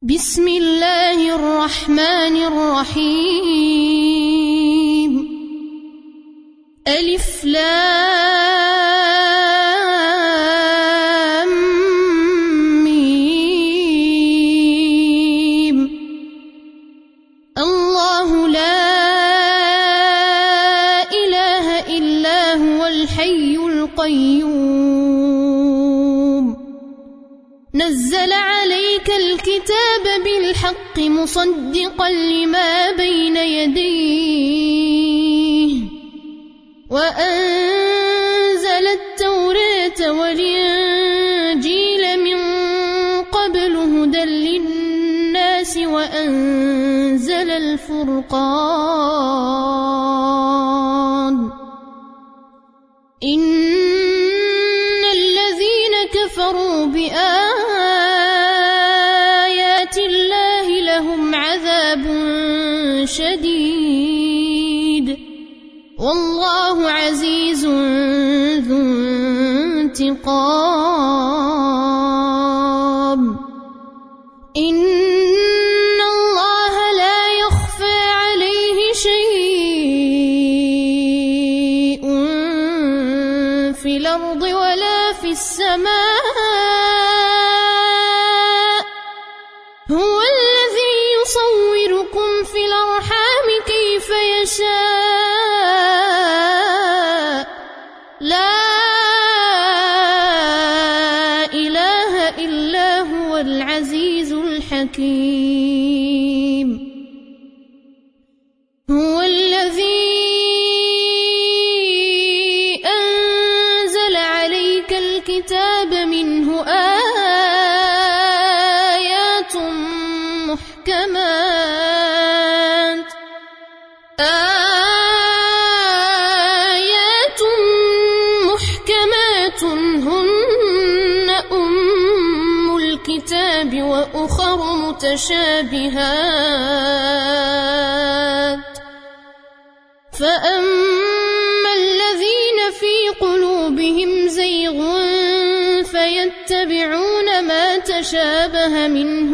بسم الله الرحمن الرحيم. ألف لام ميم. الله لا إله إلا هو الحي القيوم. نزل عليك الكتاب بالحق مصدقا لما بين يديه وأنزل التوراة والإنجيل من قبل هدى للناس وأنزل الفرقان. إن الذين كفروا بآيات الله لهم عذاب شديد والله عزيز ذو انتقام. إن الله لا يخفى عليه شيء في الأرض ولا في السماء. هو الذي يصوركم في الأرحام كيف يشاء. لا إله إلا هو العزيز الحكيم. هو الذي أنزل عليك الكتاب منه آيات محكمات هن أم الكتاب وأخر متشابهات. فأما الذين في قلوبهم زيغ فيتبعون ما تشابه منه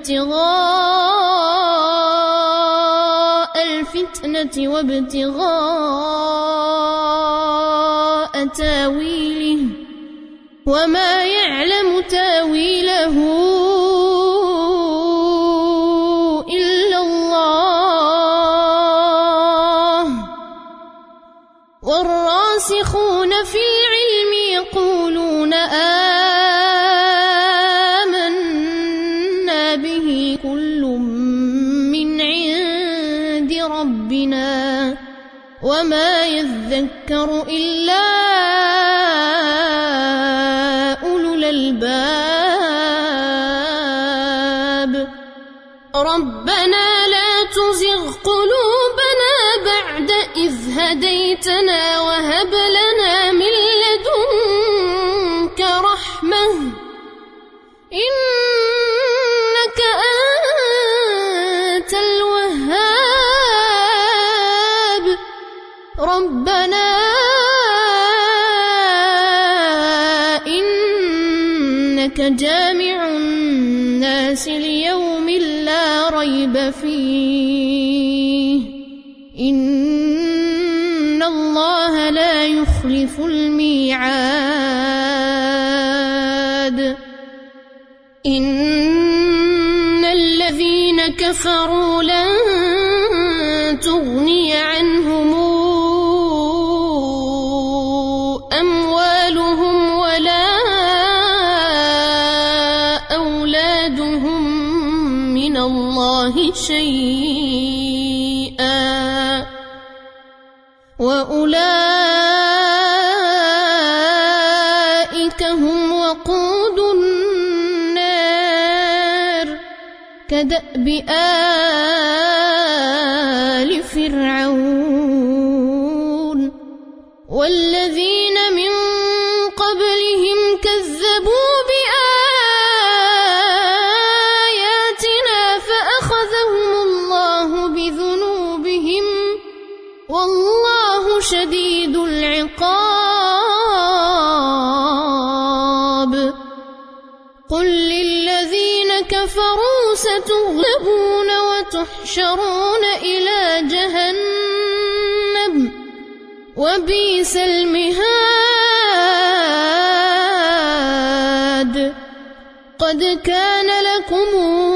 ابتغاء الفتنة وابتغاء تاويله وما يعلم تاويله إلا الله. والراسخون في العلم يقولون آمنا به كل من عند ربنا وما يذكر إلا أولو الألباب. ربنا لا تزغ قلوبنا بعد إذ هديتنا وهب لنا من لدنك رحمة إنك أنت الوهاب. ربنا إنك جامع الناس ليوم لا ريب فيه إن الله لا يخلف الميعاد. إن الذين كفروا لن تغني عنهم أموالهم ولا أولادهم من الله شيئا وأولئك هم وقود النار كدأب آل فرعون والذين من قبلهم كذبوا بآياتنا فأخذهم الله بذنوبهم والله شديد العقاب. قل للذين كفروا ستغلبون وتحشرون إلى جهنم وبئس المهاد قد كان لكم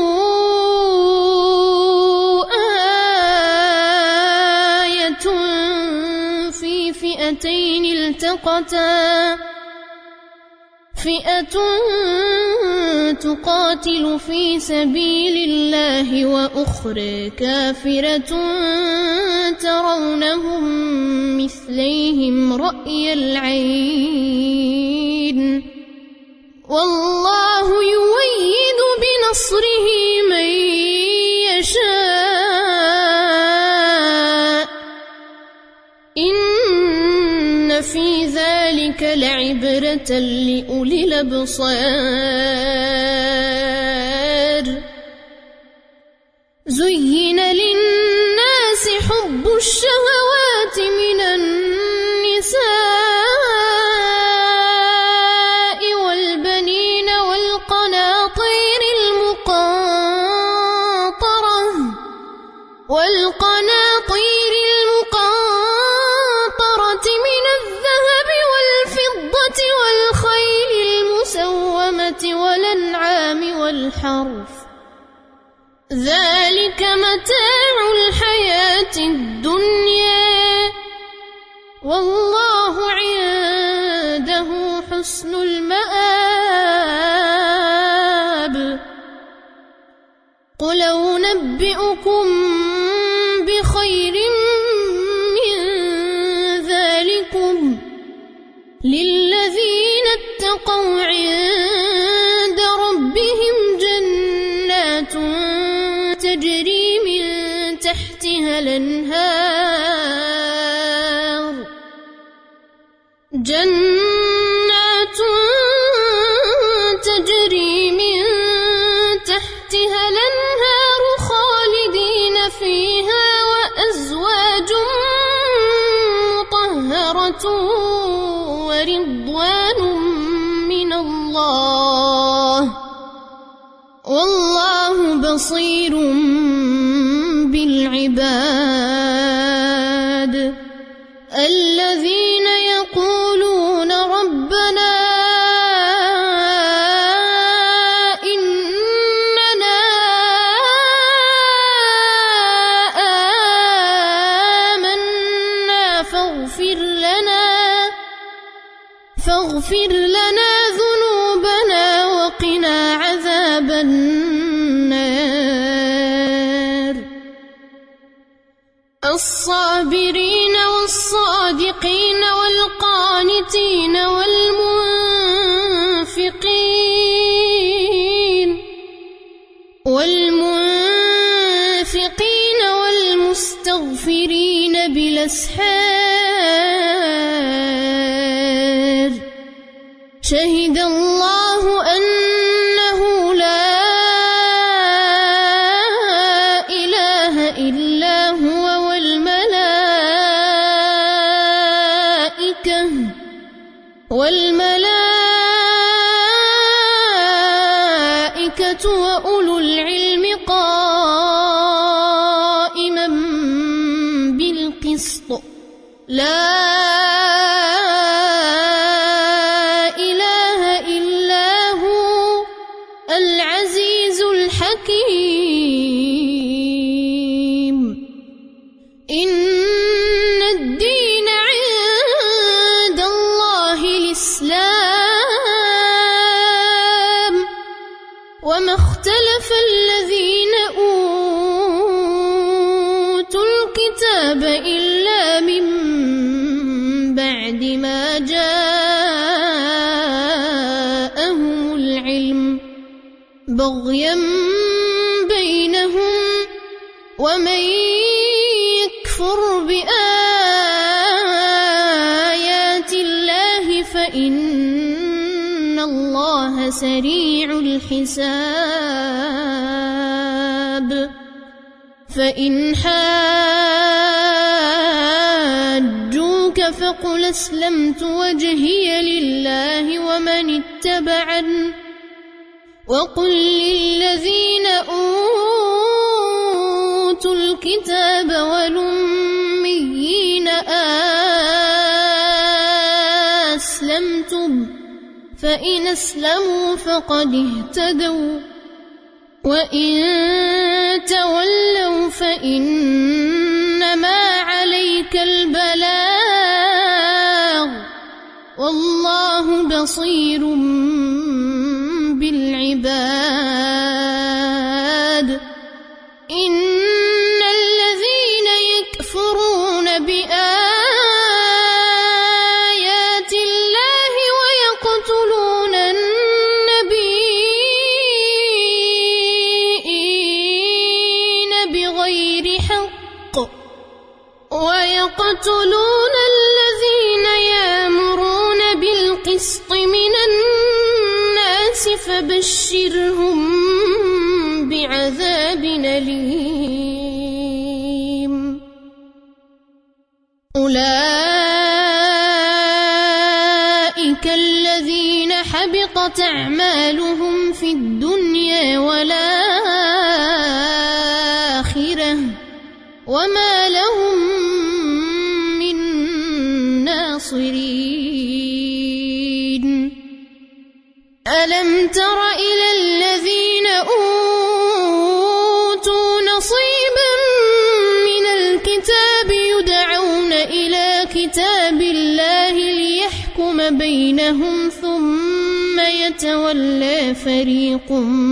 آية في فئتين التقتا فئة تقاتل في سبيل الله وأخرى كافرة ترونهم مثليهم رأي العين والله يؤيد بنصره من يشاء إن في ذلك لعبرة لأولي الأبصار زين للناس حب الشهوات من النساء والبنين والقناطير المقنطرة من الذهب والفضة والخيل المسومة والأنعام والحرث ذلك متاع الحياة الدنيا والله عنده حسن المآب قل أنبئكم بخير من ذلكم للذين اتقوا عند ربهم جنات تجري من تحتها الأنهار خالدين فيها وأزواج مطهرة ورضوان من الله والله بصير بالعباد الذين يقولون ربنا إننا آمنا فاغفر لنا ذنوبنا وقنا عذاب النار الصابرين والصادقين والقانتين والمنفقين والمستغفرين بالأسحار شهد الله أنه لا إله إلا هو والملائكة وأولو العلم قائما بالقسط لا إله إلا هو العزيز الحكيم إن الدين عند الله الإسلام وما اختلف الذين أوتوا الكتاب إلا من بعد ما جاءهم العلم بغيا بينهم ومن يكفر بآيات الله فإن الله سريع الحساب فإن حاجوك فقل أسلمت وجهي لله ومن اتبعني وقل للذين الكتاب والأميين أسلمتم فإن أسلموا فقد اهتدوا وإن تولوا فإنما عليك البلاغ والله بصير بالعباد إن الذين يكفرون بآيات الله ويقتلون النبيين بغير حق ويقتلون الذين يأمرون بالقسط من الناس فبشرهم بعذاب أليم أولئك الذين حبطت أعمالهم في الدنيا والآخرة وما لهم من ناصرين ألم تر إلى الذين أوتوا نصيبا من الكتاب يدعون إلى كتاب الله ليحكم بينهم ثم يتولى فريق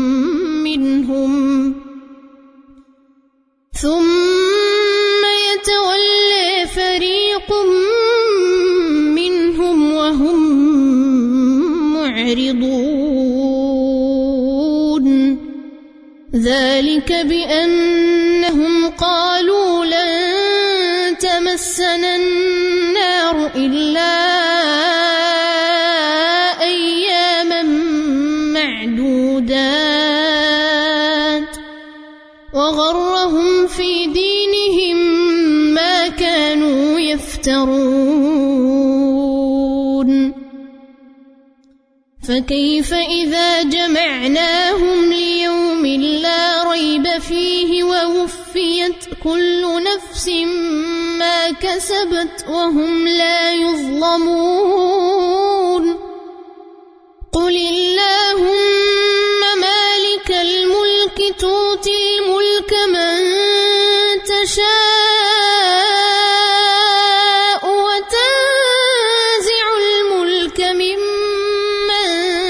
منهم وهم معرضون ذلك بأنهم قالوا لن تمسنا النار إلا أياما معدودات وغرهم في دينهم ما كانوا يفترون فكيف إذا جمعناهم ليوم لا ريب فيه ووفيت كل نفس ما كسبت وهم لا يظلمون قل اللهم مالك الملك تؤتي الملك من تشاء وتنزع الملك ممن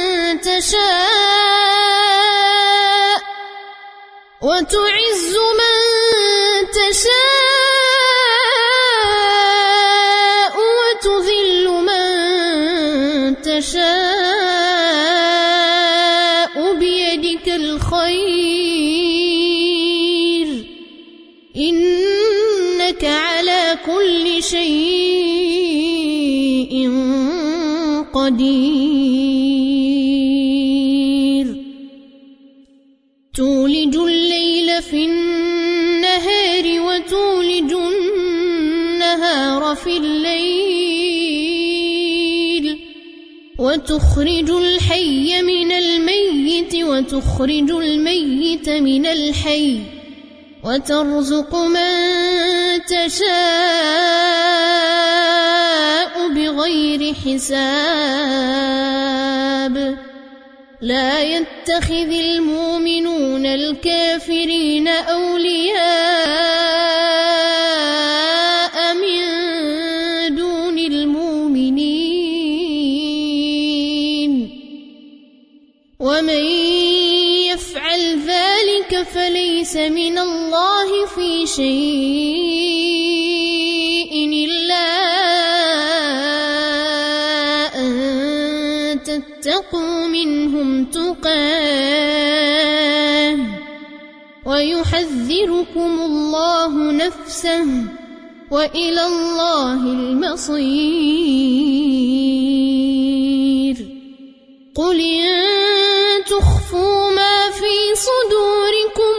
تشاء وتعز من تشاء وتذل من تشاء بيدك الخير إنك على كل شيء قدير تولج الليل في النهار وتولج النهار في الليل وتخرج الحي من الميت وتخرج الميت من الحي وترزق من تشاء بغير حساب لا يتخذ المؤمنون الكافرين أولياء من دون المؤمنين ومن يفعل ذلك فليس من الله في شيء إلا أن تتقوا منهم تقاه ويحذركم الله نفسه وإلى الله المصير قل إن تخفوا ما في صدوركم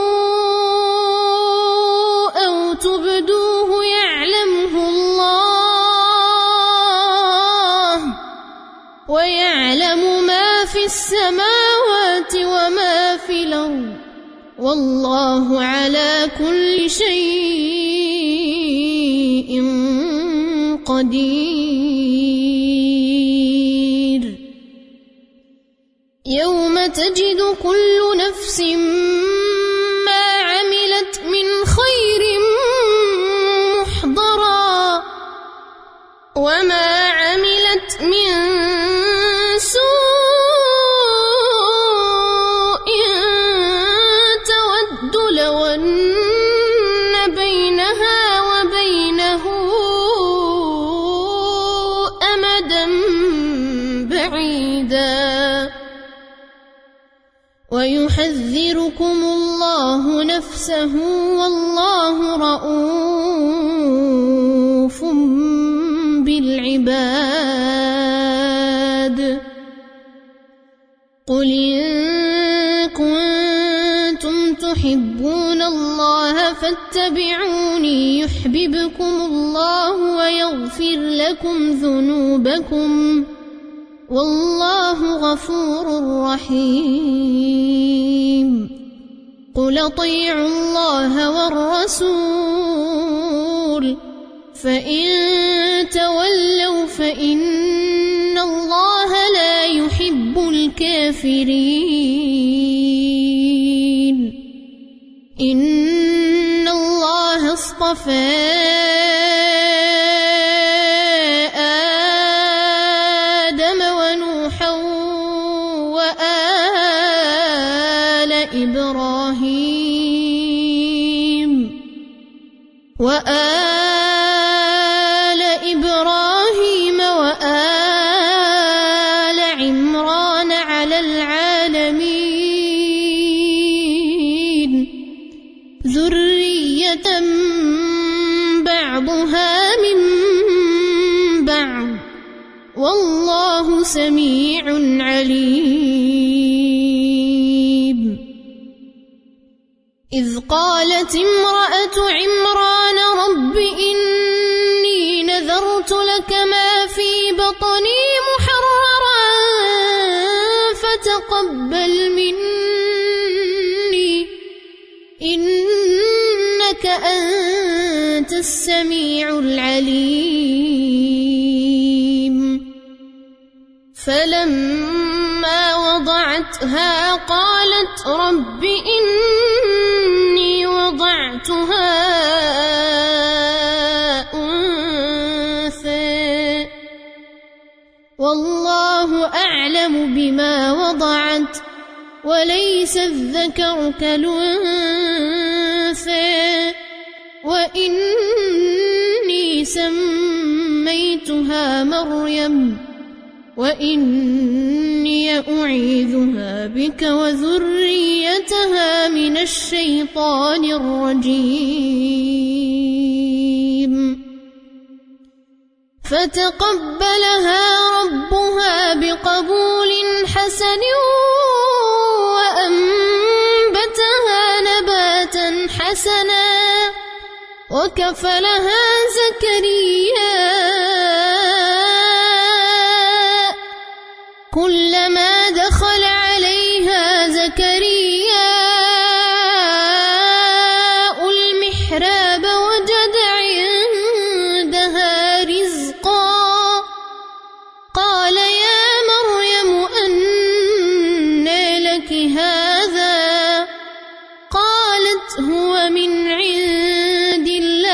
أو تبدوه يعلمه الله ويعلم ما في السماوات وما في الأرض والله على كل شيء قدير يوم تجد كل نفس ما عملت من خير محضرا وما عملت من سوء تود لو أن بينها وبينه أمدا بعيدا ويحذركم الله نفسه والله رؤوف بالعباد قل إن كنتم تحبون الله فاتبعوني يحببكم الله ويغفر لكم ذنوبكم والله غفور رحيم قل اطيعوا الله والرسول فإن تولوا فإن الله لا يحب الكافرين إن الله اصطفى آدم ونوحا وآل إبراهيم وآل عمران على العالمين ذرية بعضها من بعض والله سميع عليم إذ قالت امرأة عمران رب إني نذرت لك ما في بطني محررا فتقبل مني إنك أنت السميع العليم فلما وضعتها قالت رب إني وضعتها أنثى والله أعلم بما وضعت وليس الذكر كالأنثى وإني سميتها مريم وإني أعيذها بك وذريتها من الشيطان الرجيم فتقبلها ربها بقبول حسن وأنبتها نباتا حسنا وكفلها زكريا كلما دخل عليها زكرياء المحراب وجد عندها رزقا قال يا مريم أنى لك هذا قالت هو من عند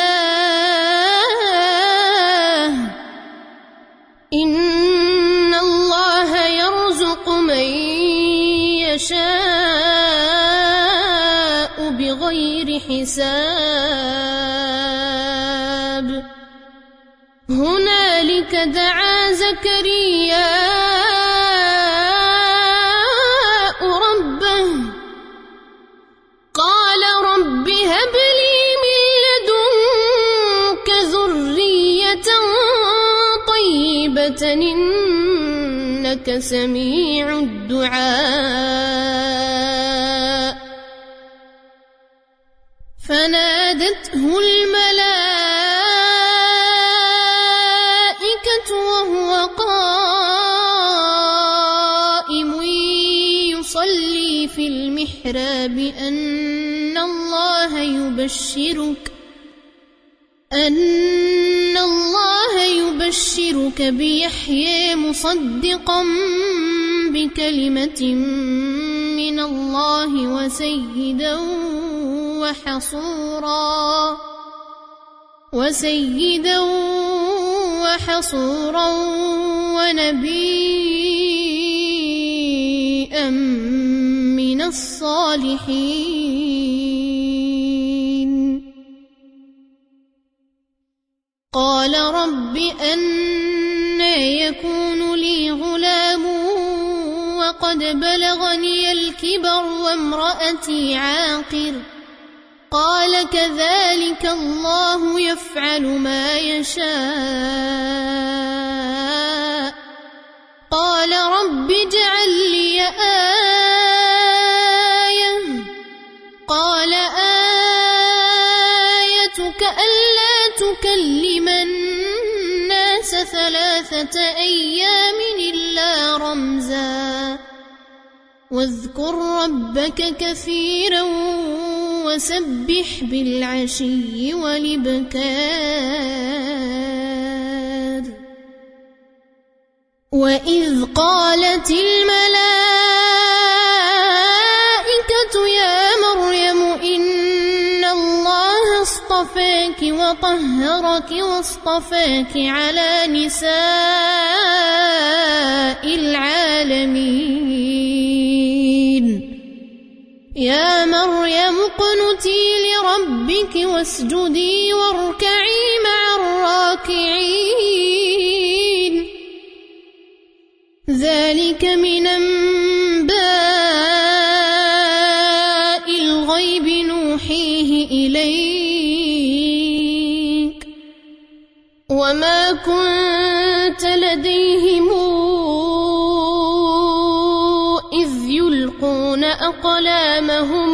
الله إن الله يرزق من يشاء بغير حساب هنالك دعا زكرياء ربه قال رب هب لي من لدنك ذرية طيبة إنك سميع الدعاء فنادته الملائكة وهو قائم يصلي في المحراب أن أن الله يبشرك بيحيى مصدقا بكلمة من الله وسيدا وحصورا ونبيا من الصالحين. قال رب أنى يكون لي غلام وقد بلغني الكبر وامرأتي عاقر؟ قال كذلك الله يفعل ما يشاء. قال رب اجعل لي آية. قال آيتك ألا تكلم الناس 3 أيام إلا رمزا واذكر ربك كثيرا وسبح بالعشي والإبكار. وإذ قالت الملائكة يا مريم إن الله اصطفاك وطهرك واصطفاك على نساء العالمين. يا مريم اقنتي لربك واسجدي واركعي مع الراكعين. ذلك من أنباء الغيب نوحيه إليك وما كنت لديهم إذ يلقون أقلامهم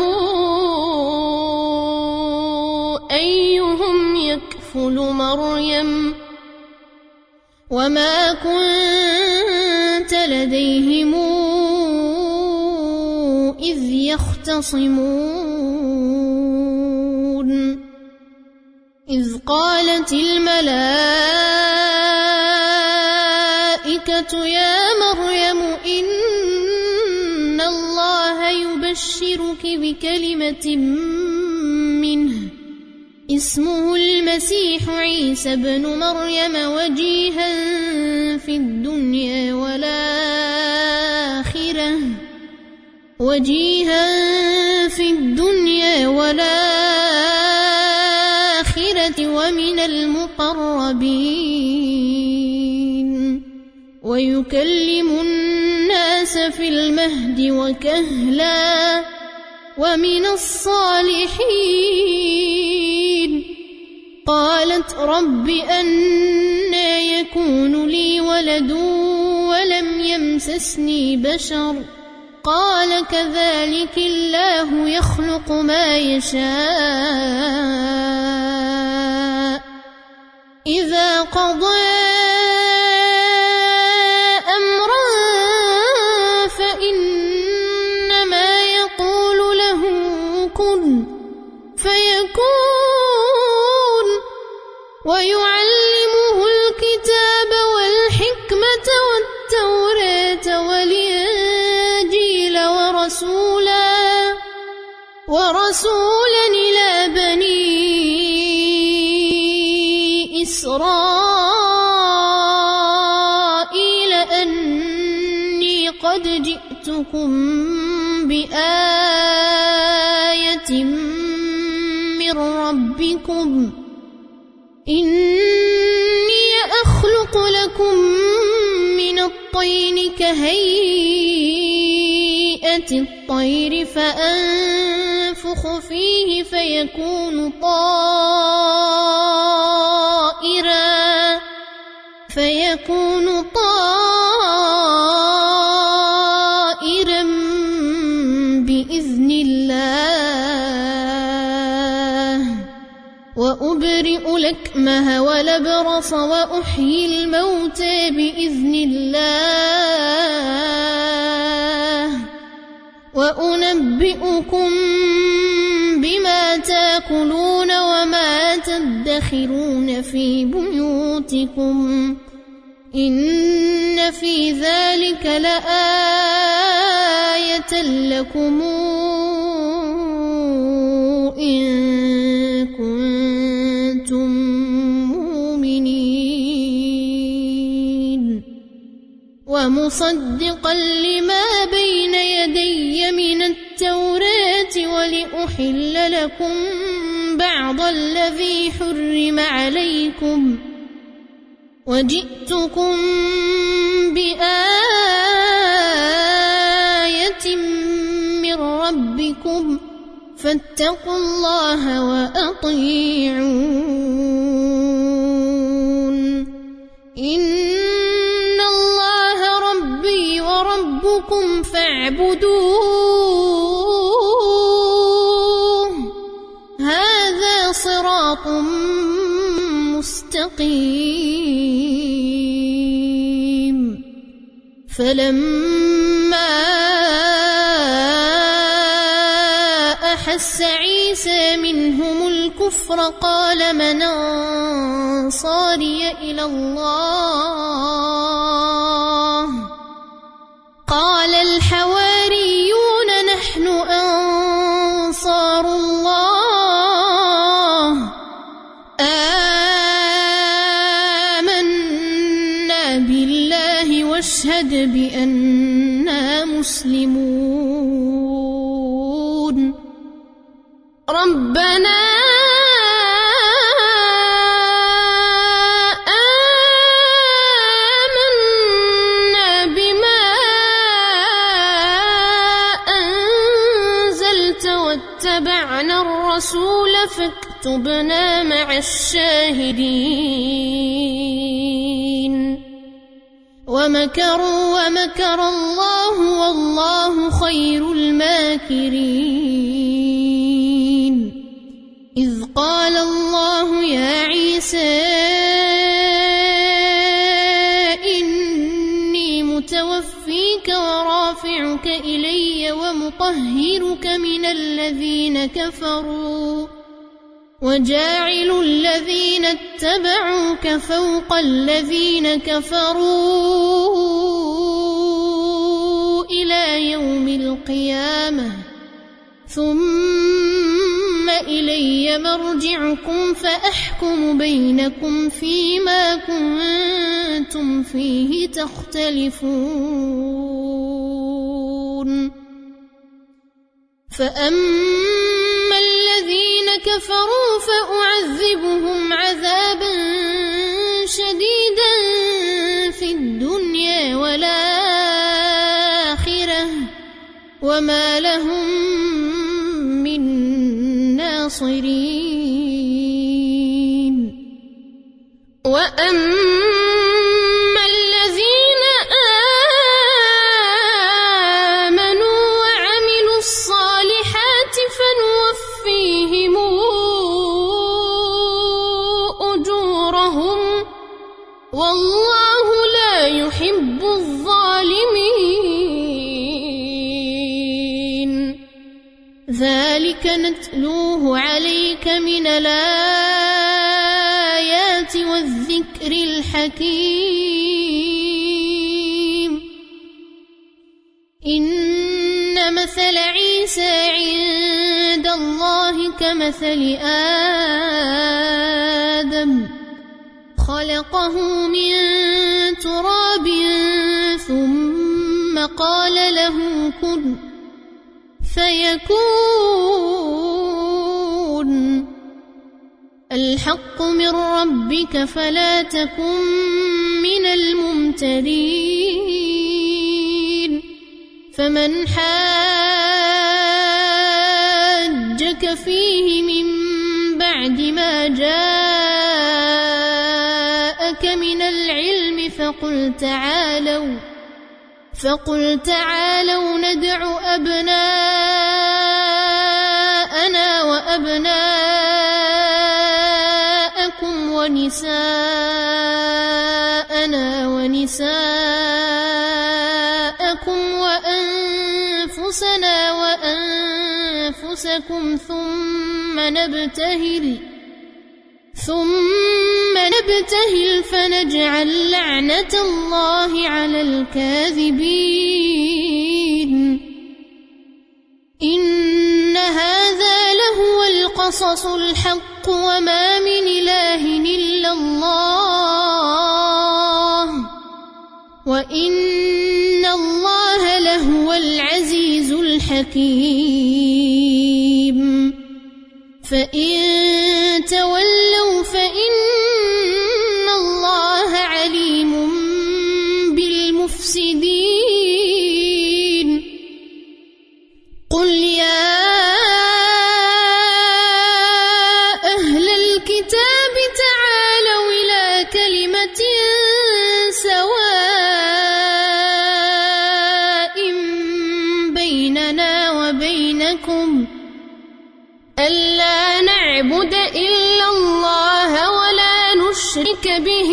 أيهم يكفل مريم وما كنت لديهم إذ يختصمون. إذ قالت الملائكة يا مريم إن الله يبشرك بكلمة منه اسمه المسيح عيسى بن مريم وجيها في الدنيا والآخرة ومن المقربين ويكلم الناس في المهد وكهلا ومن الصالحين. قالت رب أنى يكون لي ولد ولم يمسسني بشر؟ قال كذلك الله يخلق ما يشاء إذا قضى أمرا فإنما يقول له كن فيكون. ويعلمه الكتاب والحكمة والتوراة والإنجيل ورسولا إلى بني إسرائيل أني قد جئتكم بآية من ربكم إني أخلق لكم من الطين كهيئة الطير فأنفخ فيه فيكون طائرا بإذن الله. وأبرئ الأكمه والأبرص وأحيي الموتى بإذن الله وأنبئكم بما تاكلون وما تدخرون في بيوتكم إن في ذلك لآية لكم إن كنتم مؤمنين ومصدقا لما بين يدي من التوراة ولأحل لكم بعض الذي حرم عليكم وجئتكم بآية من ربكم فاتقوا الله وأطيعون إن الله ربي وربكم فاعبدوه هذا صراط مستقيم فلما أحس عيسى منهم الكفر قال من أنصاري إلى الله قال الحواريون نحن أنصار الله آمنا بالله واشهد بأننا مسلمون ربنا آمنا بما أنزلت واتبعنا الرسول فاكتبنا مع الشاهدين ومكروا ومكر الله والله خير الماكرين إذ قال الله يا عيسى إني متوفيك ورافعك إلي ومطهرك من الذين كفروا وجاعل الذين اتبعوك فوق الذين كفروا إلى يوم القيامة ثم إلي مرجعكم فأحكم بينكم فيما كنتم فيه تختلفون فأما الذين كفروا فأعذبهم عذابا شديدا في الدنيا والآخرة وما لهم من ناصرين وأما الذين آمنوا وعملوا الصالحات فنوفيهم أجورهم والله لا يحب الظالمين ذلك نتلوه عليك من الآيات والذكر الحكيم إن مثل عيسى عند الله كمثل آدم خلقه من تراب ثم قال له كن فيكون الحق من ربك فلا تكن من الممترين فمن حاجك فيه من بعد ما جاءك من العلم فقل تعالوا ندع أبناءنا وأبناءكم ونساءنا ونساءكم وأنفسنا وأنفسكم ثم ثم نبتهل فنجعل لعنة الله على الكاذبين إن هذا لهو القصص الحق وما من إله إلا الله وإن الله لهو العزيز الحكيم فإن تولوا فإن الله عليم بالمفسدين قل يا أهل الكتاب تعالوا إلى كلمة سواء بيننا وبينكم ألا نعبد إلا الله ولا نشرك به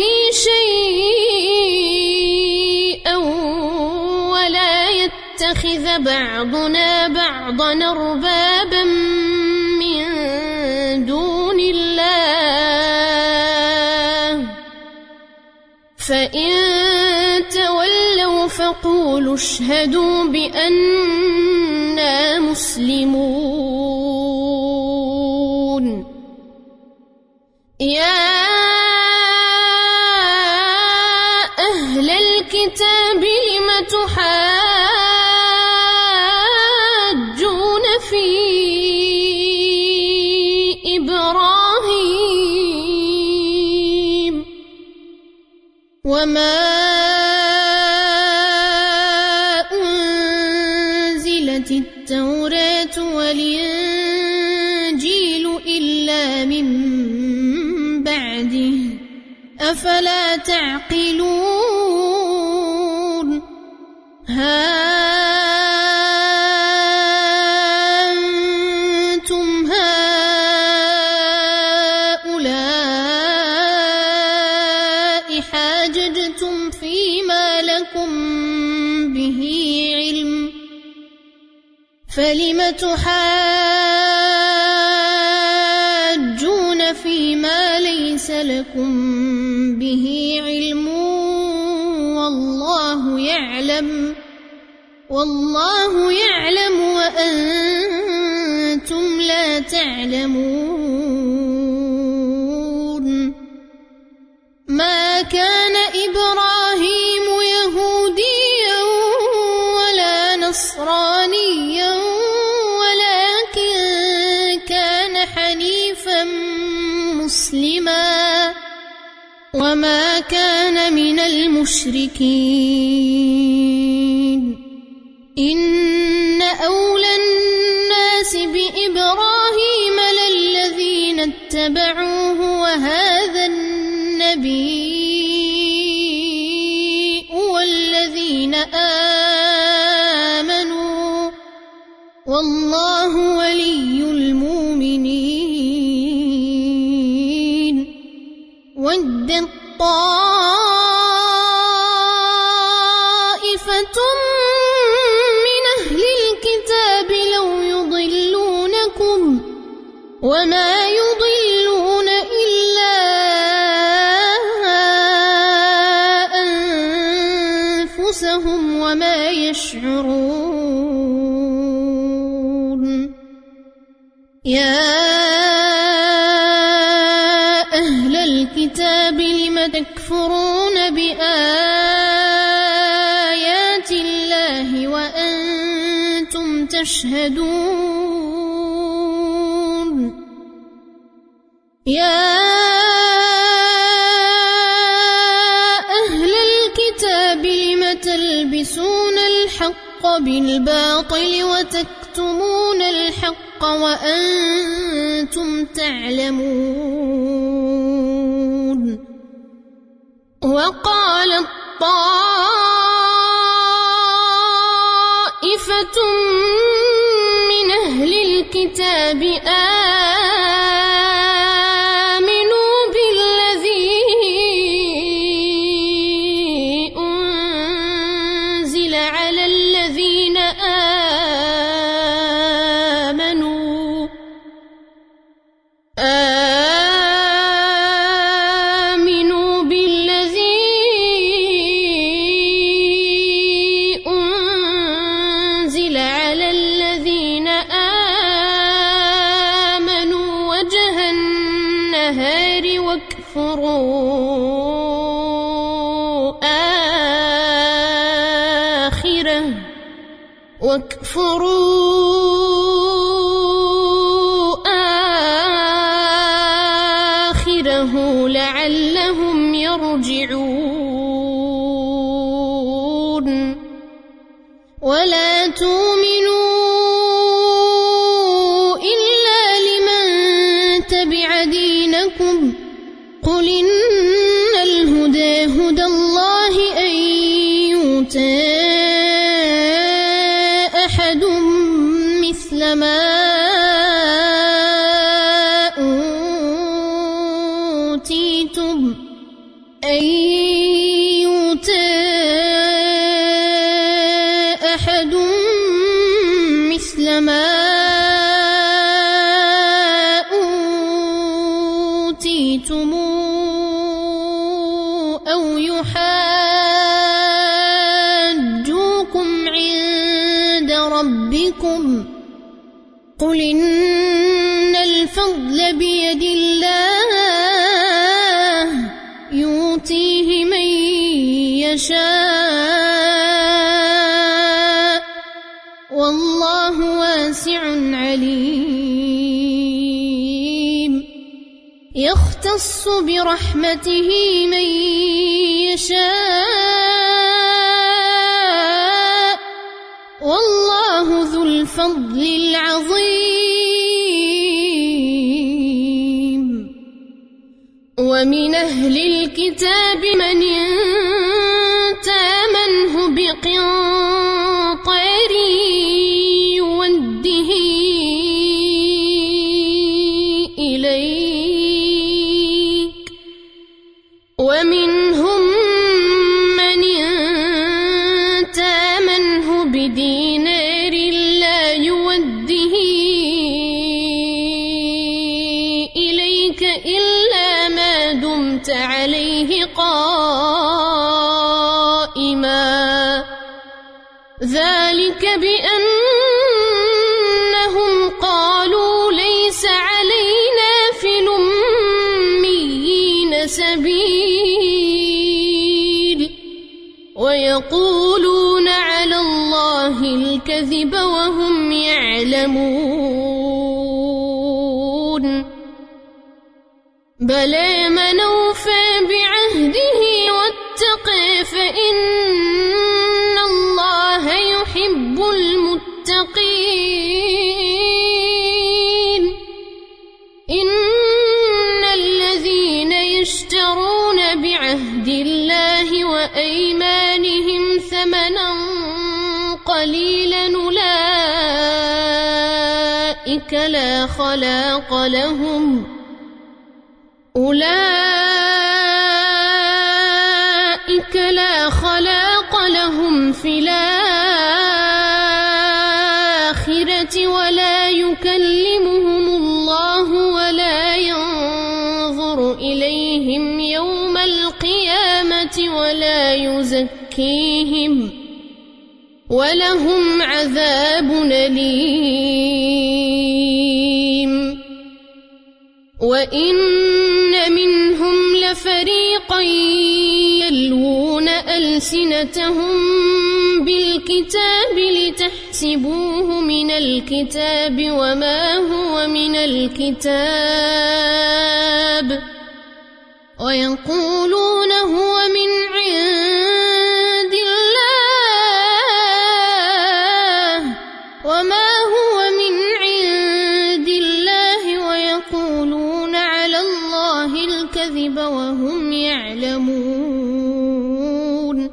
شيئا ولا يتخذ بعضنا بعضا أربابا من دون الله فإن تولوا فقولوا اشهدوا بأننا مسلمون يا أهل الكتاب لم تحاجون في إبراهيم وما أنزلت التوراة والإنجيل إلا من بعده أفلا تعقلون ها أنتم هؤلاء حاججتم فيما لكم به علم فلم تحاجون فيما ليس لكم به علم والله يعلم وأنتم لا تعلمون ما كان إبراهيم يهوديا ولا نصرانيا ولكن كان حنيفا مسلما وما كان من المشركين إن أولى الناس بإبراهيم للذين اتبعوه وهذا النبي والذين آمنوا والله ولي المؤمنين ودت طائفة من أهل الكتاب لو يضلونكم وما يضلون إلا أنفسهم وما يشعرون يا أهل الكتاب لم تكفرون بآيات الله وأنتم تشهدون يا أهل الكتاب لم تلبسون الحق بالباطل وتكتمون الحق وأنتم تعلمون وقالت طائفة من أهل الكتاب آمنوا بالذي أنزل على الذين آخره لعلهم يرجعون ولا تؤمنوا إلا لمن تبع دينكم قل إن الهدى هدى الله أن يؤتى أحد مثل ما أوتيتم أو يحاجوكم عند ربكم قل إن الفضل بيد الله يؤتيه من يشاء والله واسع عليم يختص برحمته من يشاء والله ذو الفضل العظيم ومن أهل الكتاب من تامنه بقنطار يوده إليك ومنهم من تامنه بدينار لا يوده إليك إلا ما دمت عليه قائما ذلك بأنهم قالوا ليس علينا في الأميين سبيل ويقولون على الله الكذب وهم يعلمون بلى من أوفى بعهده واتقى فإن الله يحب المتقين إن الذين يشترون بعهد الله وأيمانهم ثمنا قليلا أولئك لا خلاق لهم في الآخرة ولا يكلمهم الله ولا ينظر إليهم يوم القيامة ولا يزكيهم ولهم عذاب أليم وإن منهم لفريقا يلوون ألسنتهم بالكتاب لتحسبوه من الكتاب وما هو من الكتاب ويقولون هو من عند الله وما هو من عند الله ويقولون على الله الكذب وهم يعلمون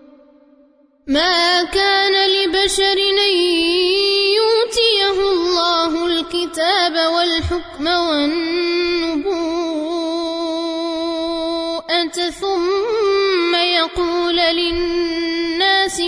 ما كان لبشر أن يؤتيه الله الكتاب والحكم والنبوءة ثم يقول للناس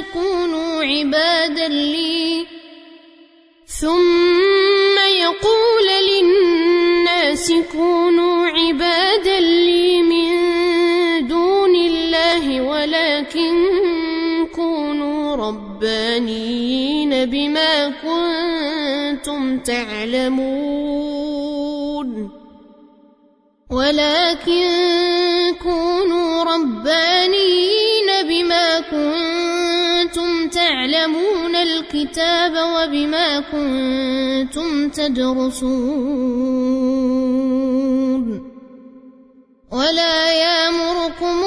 كونوا عبادا لي من دون الله ولكن كونوا ربانيين بما كنتم تعلمون ولكن كونوا ربانيين بما كنتم تعلمون الكتاب وبما كنتم تدرسون ولا يأمركم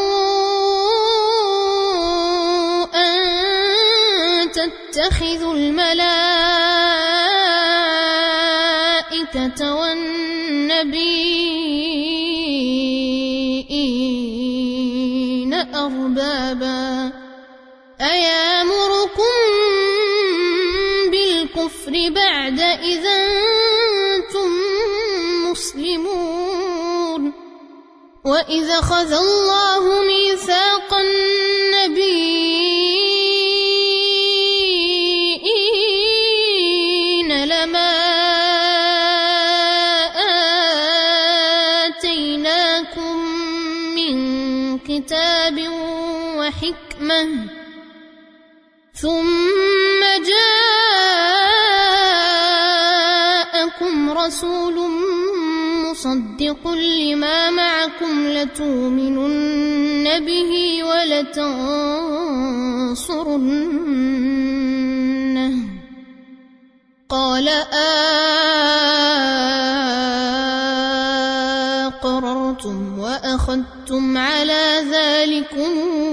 أن تتخذوا الملائكة والنبيين أربابا أيأمركم بالكفر بعد إذا أنتم مسلمون وإذا أخذ الله ميثاق النبيين لما آتيناكم من كتاب وحكمة ثم جاءكم رسول مصدق لما معكم لتؤمنن به ولتنصرنه قال أقررتم وأخذتم على ذلكم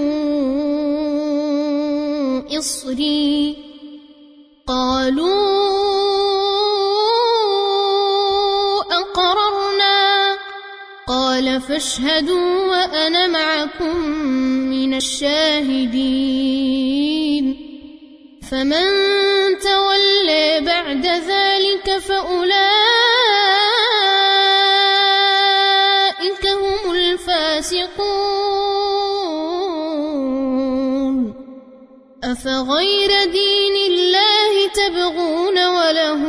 إصري قالوا أقررنا قال فاشهدوا وأنا معكم من الشاهدين فمن تولى بعد ذلك فأولئك هم الفاسقون أفغير دين الله تبغون وله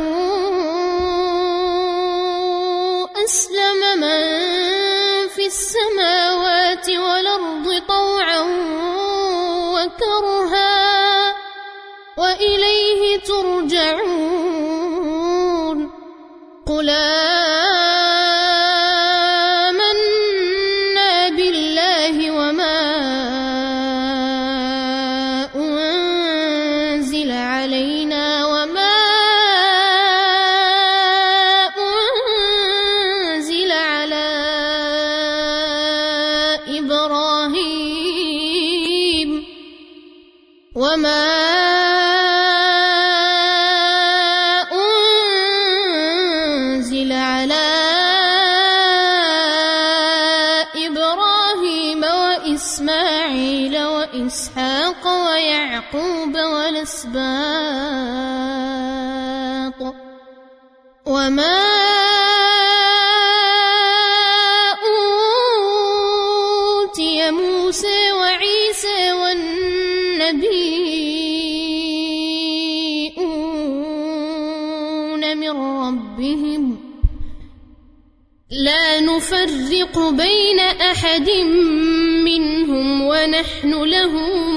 أسلم من في السماوات والأرض طوعا وكرها وإليه ترجعون قل آمنا بالله وما أنزل علينا وما أنزل على إبراهيم وما أنزل على إبراهيم وإسماعيل وإسحاق ويعقوب والأسباط وما أوتي موسى وعيسى والنبيون من ربهم لا نفرق بين أحد منهم ونحن له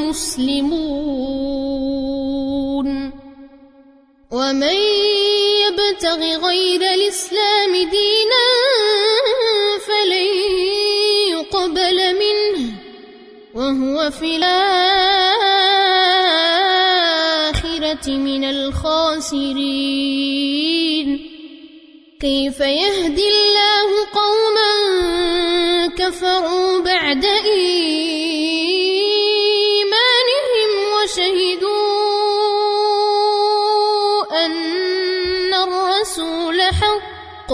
مسلمون ومن يبتغ غير الإسلام دينا فلن يقبل منه وهو في الآخرة من الخاسرين كيف يهدي الله قوما كفروا بعد إيمانهم وشهدوا أن الرسول حق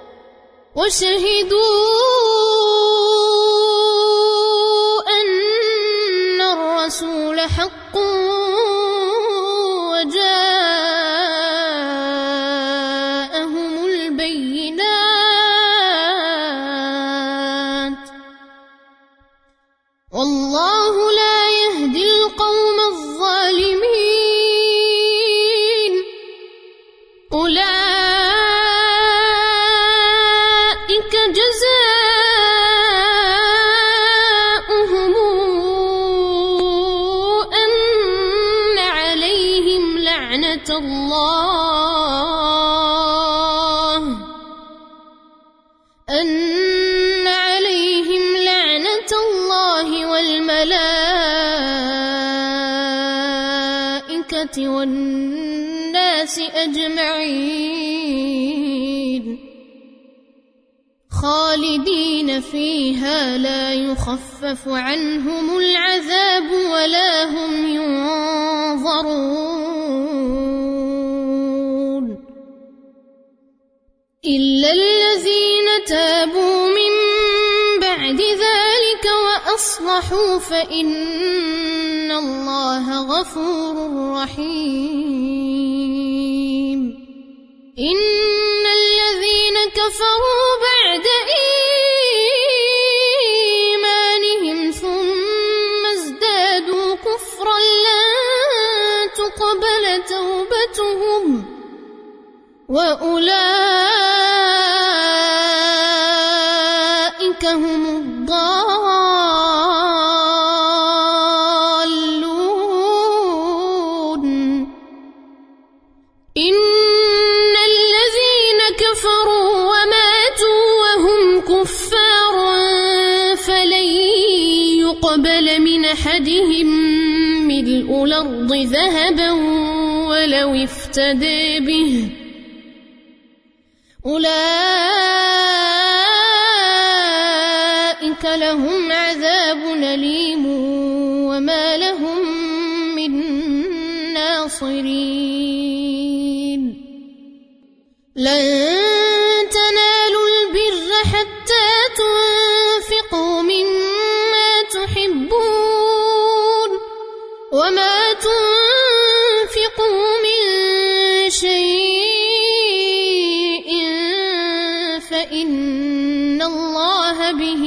وجاءهم البينات والله لا يهدي القوم الظالمين أولئك جزاؤهم أن عليهم لعنة الله والناس أجمعين خالدين فيها لا يخفف عنهم العذاب ولا هم ينظرون إلا الذين تابوا من بعد ذلك وأصلحوا فإن الله غفور رحيم إن الذين كفروا بعد إيمانهم ثم ازدادوا كفرا لن تقبل توبتهم وأولئك هم الضالون إن الذين كفروا وماتوا وهم كفار فلن يقبل من أحدهم ملء الأرض ذهبا ولو افتدى به أولئك لهم عذاب أليم وما لهم من ناصرين لن تنالوا البر حتى تنفقوا مما تحبون وما تنفقوا من شيء فإن الله به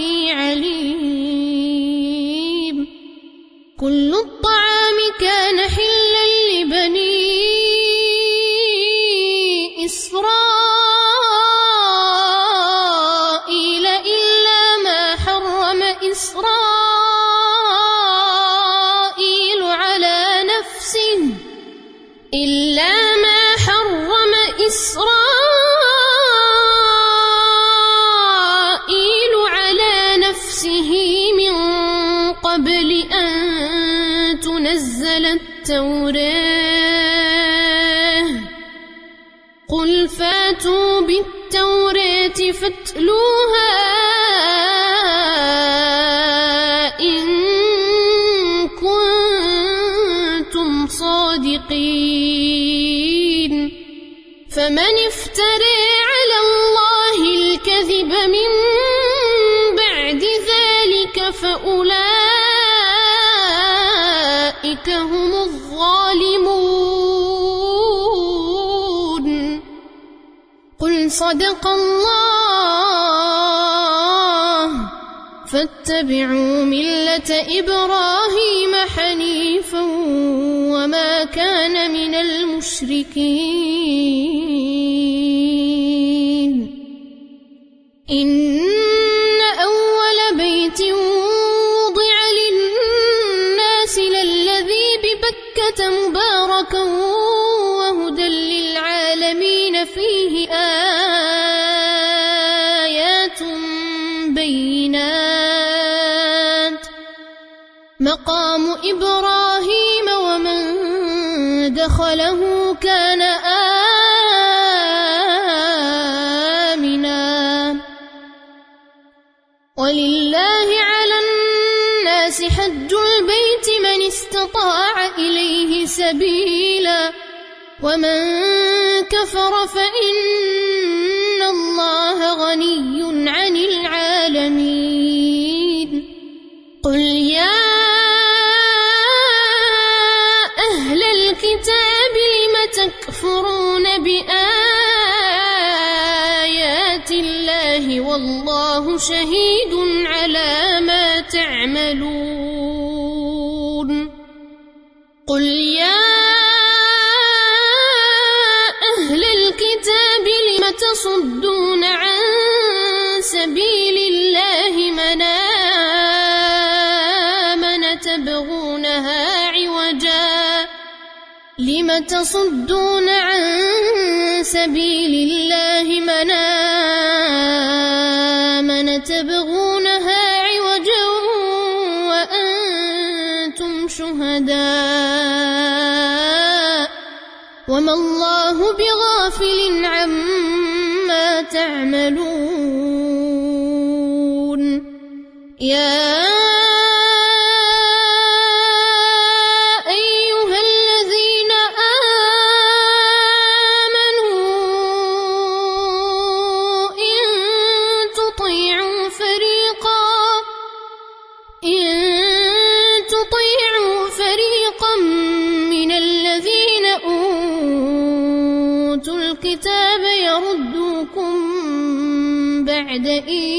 عليم كل الطعام كان حلا لبني إسرائيل إلا ما حرم إسرائيل على نفسه من قبل أن تنزل التوراة قل فاتوا بالتوراة فاتلوها إن كنتم صادقين فمن افترى على الله الكذب من بعد ذلك فأولئك هم الظالمون قل صدق الله فاتبعوا ملة إبراهيم حنيفا وما كان من المشركين إن أول بيت وضع للناس للذي ببكة مباركا وهدى للعالمين فيه آيات بينات مقام إبراهيم ومن دخله كان آمنا ولله على الناس حج البيت من استطاع إليه سبيلا ومن كفر فإن الله غني عن العالمين قل يا أهل الكتاب لم تكفرون بآيات الله والله شهيد على ما تعملون قل يا أهل الكتاب لم تصدون عن سبيل الله من آمن تبغونها عوجا لم تصدون عن سبيل الله من آمن تبغونها عوجا وأنتم شهداء تعملون يا أيها الذين آمنوا إن تطيعوا فريقا من الذين أوتوا الكتاب يردوكم بعد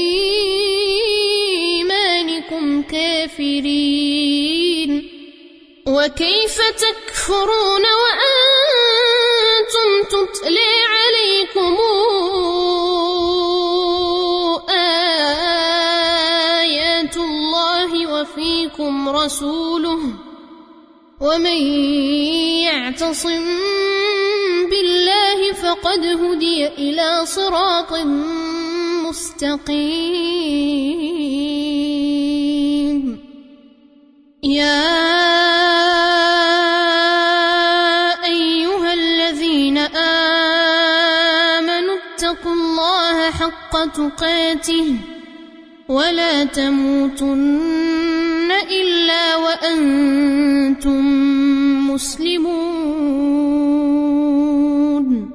إيمانكم كافرين وكيف تكفرون وأنتم تتلى عليكم آيات الله وفيكم رسوله ومن يعتصم بالله فقد هدي إلى صراط مستقيم يا أيها الذين آمنوا اتقوا الله حق تقاته ولا تموتن إلا وأنتم مسلمون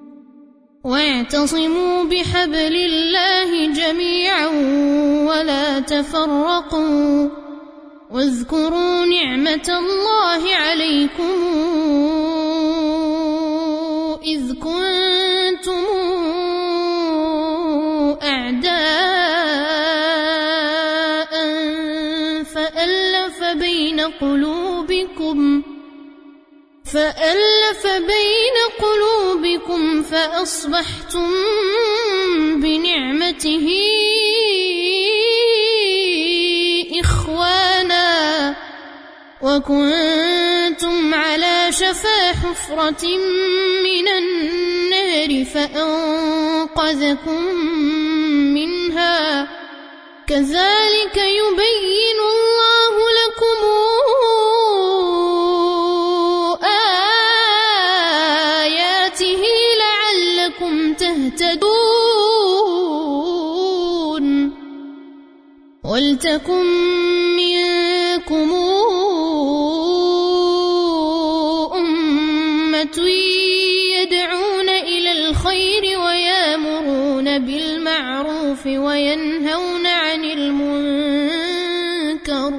واعتصموا بحبل الله جميعا ولا تفرقوا واذكروا نعمة الله عليكم إذ كنتم أعداء فألف بين قلوبكم فأصبحتم بنعمته إخوانا وكنتم على شفا حفرة من النار فأنقذكم منها كذلك يبين الله لكم آياته لعلكم تهتدون ولتكن منكم أمة يدعون إلى الخير ويأمرون بالمعروف وينهون عن المنكر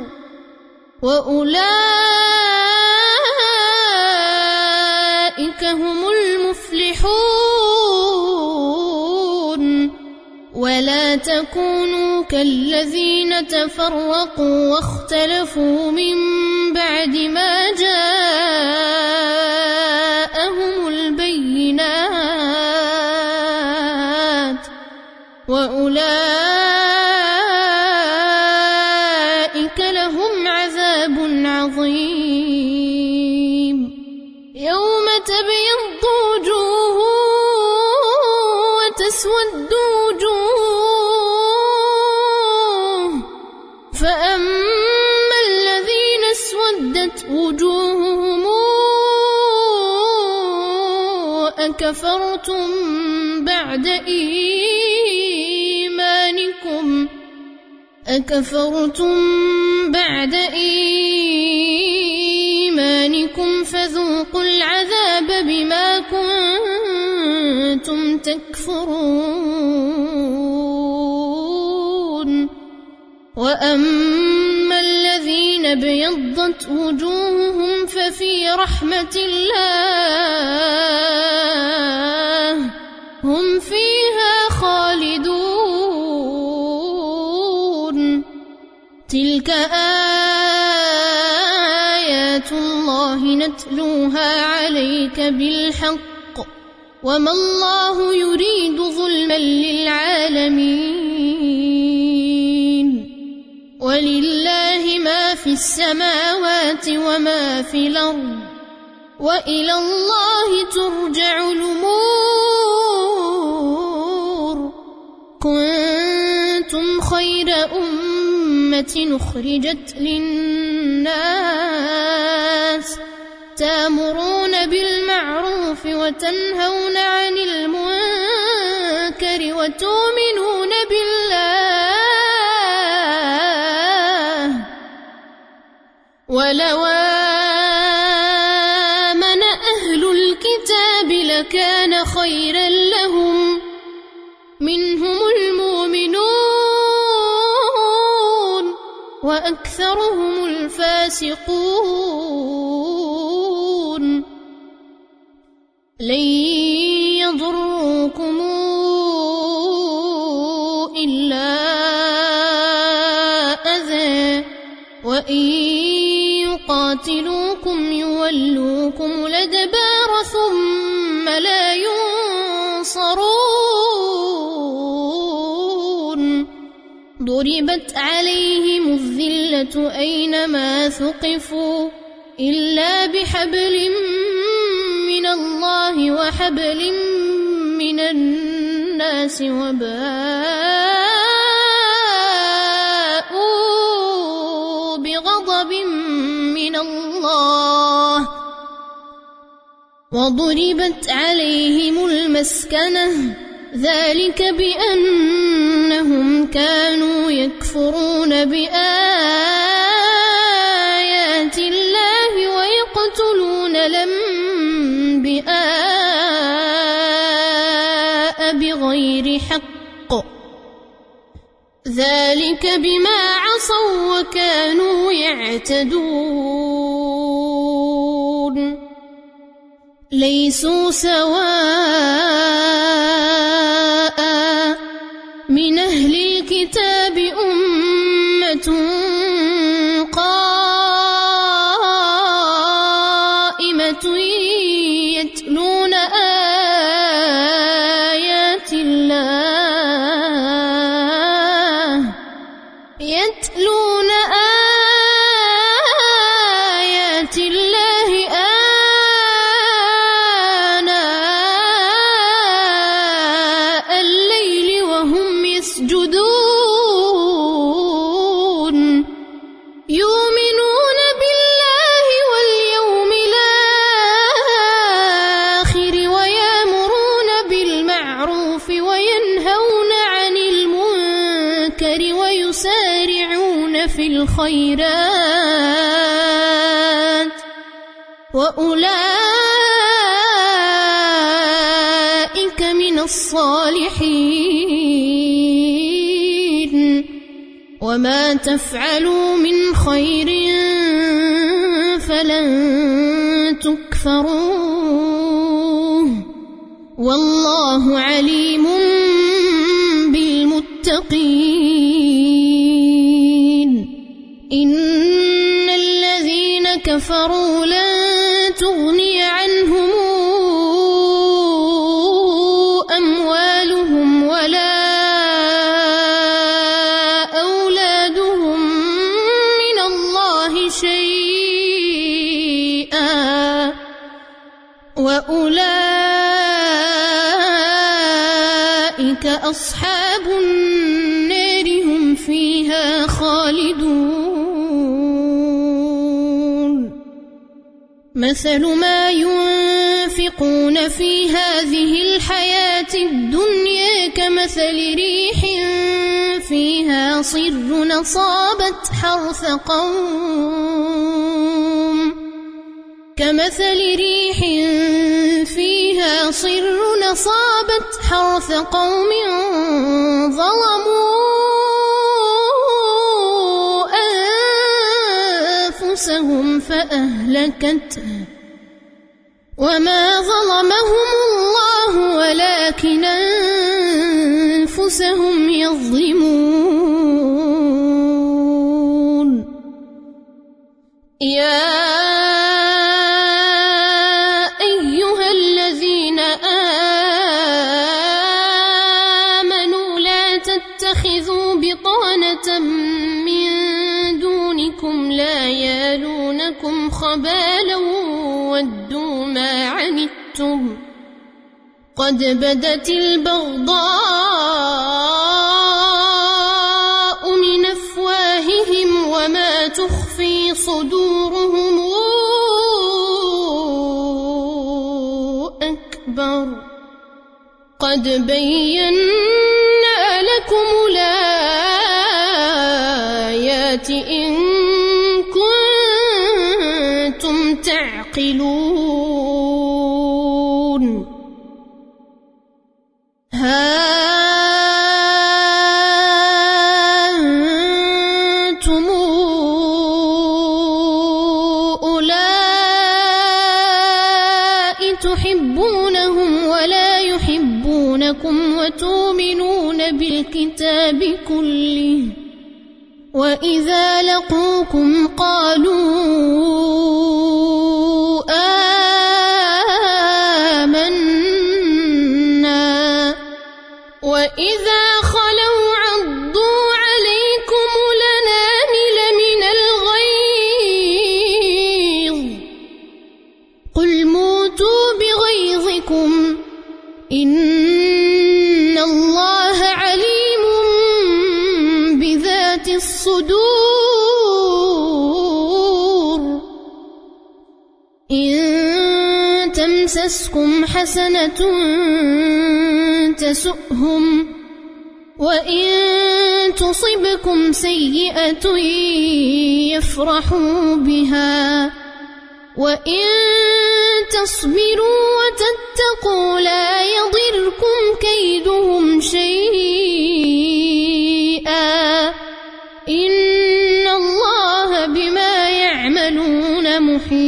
وأولئك هم المفلحون ولا تكونوا كالذين تفرقوا واختلفوا من بعد ما جاءهم البينات وأولئك لهم عذاب عظيم يوم تبيض وجوه وتسود وجوه فأما الذين اسودت وجوههم أكفرتم بعد إيمانكم فذوقوا العذاب بما كنتم تكفرون وأما الذين ابيضت وجوههم ففي رحمة الله هم فيها خالدون تلك آيات الله نتلوها عليك بالحق وما الله يريد ظلما للعالمين ولله ما في السماوات وما في الأرض وإلى الله ترجع الأمور كنتم خير أمة أخرجت للناس تأمرون بالمعروف وتنهون عن المنكر وتؤمنون بالله ولو آمن أهل الكتاب لكان خيرا لهم منهم المؤمنون وأكثرهم الفاسقون لن يضروكم إلا أذى وإن يقاتلوكم يولوكم الأدبار ثم لا ينصرون ضربت عليهم الذلة أينما ثقفوا إلا بحبل من الله وحبل من الناس وباءوا بغضب من الله وضربت عليهم المسكنة ذلك بأنهم كانوا يكفرون بآيات الله ويقتلون الأنبياء بغير حق ذلك بما عصوا وكانوا يعتدون ليسوا سواء من أهل الكتاب أمة قائمة يتلون آيات الله آناء الليل وهم يسجدون يؤمنون بالله واليوم الآخر ويأمرون بالمعروف وينهون عن المنكر ويسارعون في الخيرات وأولئك من الصالحين وما تفعلوا من خير فلن تكفروه والله عليم بالمتقين إن الذين كفروا لن تغني عنهم أموالهم ولا أولادهم من الله شيئا وأولئك أصحاب النار هم فيها خالدون مثل ما ينفقون في هذه الحياة الدنيا كمثل ريح فيها صر أصابت حرث قوم ظلموا أنفسهم فأهلكته وما ظلمهم الله ولكن أنفسهم يظلمون يا أيها الذين آمنوا لا تتخذوا بطانة من دونكم لا يالونكم خبالا ودوا ما عنتم قد بدت البغضاء من أفواههم وما تخفي صدورهم أكبر قد بينا الآيات إن كنتم تعقلون ها أنتم أولئك تحبونهم ولا يحبونكم وتؤمنون بالكتاب كله وإذا لقوكم قالوا آمنا وإذا خلوا عضوا عليكم الأنامل من الغيظ قل موتوا بغيظكم إن الله عليم بذات الصدور إن تمسسكم حسنة تسؤهم وإن تصبكم سيئة يفرحوا بها وإن تصبروا وتتقوا لا يضركم كيدهم شيئا إن الله بما يعملون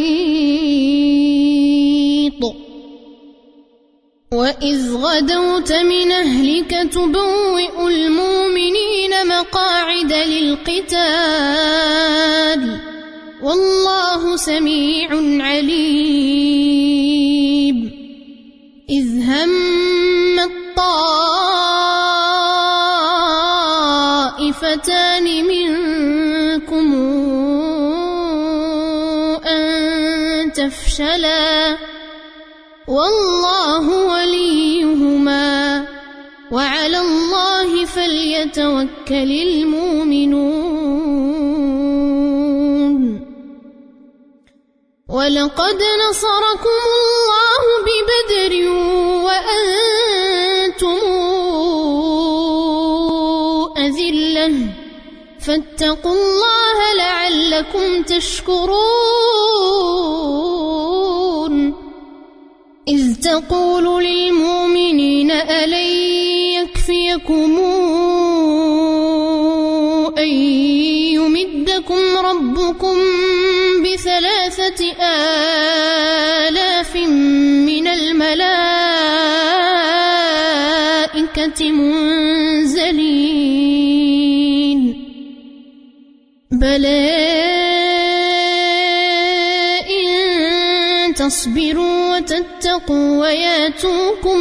محيط وإذ غدوت من أهلك تبوئ المؤمنين مقاعد للقتال والله سميع عليم إذ هم الطائفتان منكم أن تفشلا والله وليهما وعلى الله فليتوكل المؤمنون ولقد نصركم الله ببدر وأنتم أذلة فاتقوا الله لعلكم تشكرون إذ تقول للمؤمنين ألن يكفيكم أن يمدكم ربكم ب3,000 من الملائكة منزلين بلى إن تصبروا وتتقوا وياتوكم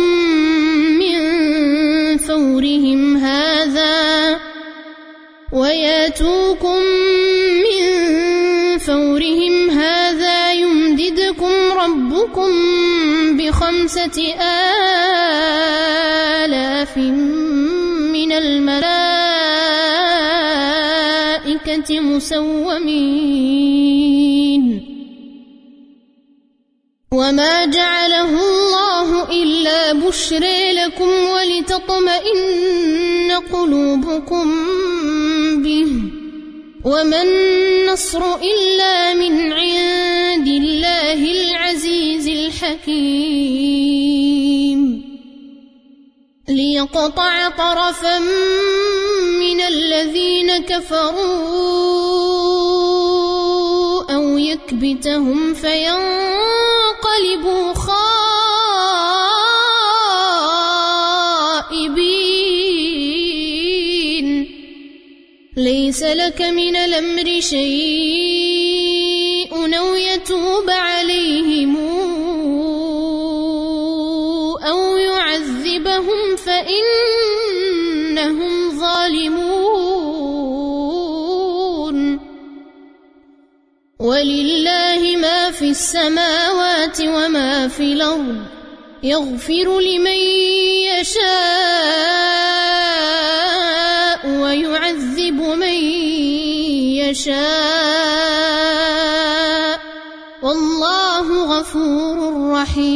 من فورهم هذا يمددكم ربكم ب5,000 من الملائكة مسومين وما جعله الله إلا بشرى لكم ولتطمئن قلوبكم به وما النصر إلا من عند الله العزيز الحكيم ليقطع طرفا من الذين كفروا أو يكبتهم فينقلبوا خائبين ليس لك من الأمر شيء أو يتوب عليهم أو يعذبهم فإنهم ظالمون ولله ما في السماوات وما في الأرض يغفر لمن يشاء ويعذب من يشاء والله غفور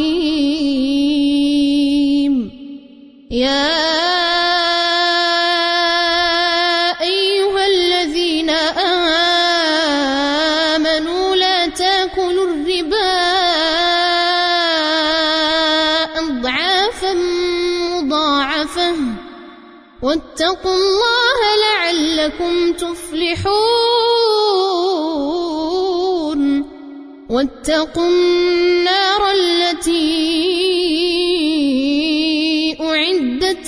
رحيم يا أيها الذين واتقوا الله لعلكم تفلحون واتقوا النار التي أعدت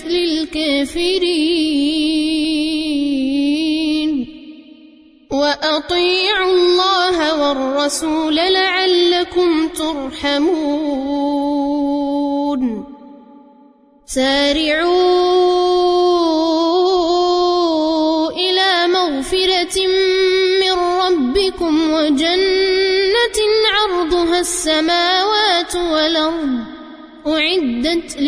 للكافرين وأطيعوا الله والرسول لعلكم ترحمون سارعوا إلى مغفرة من ربكم وجنة عرضها السماوات والأرض أعدت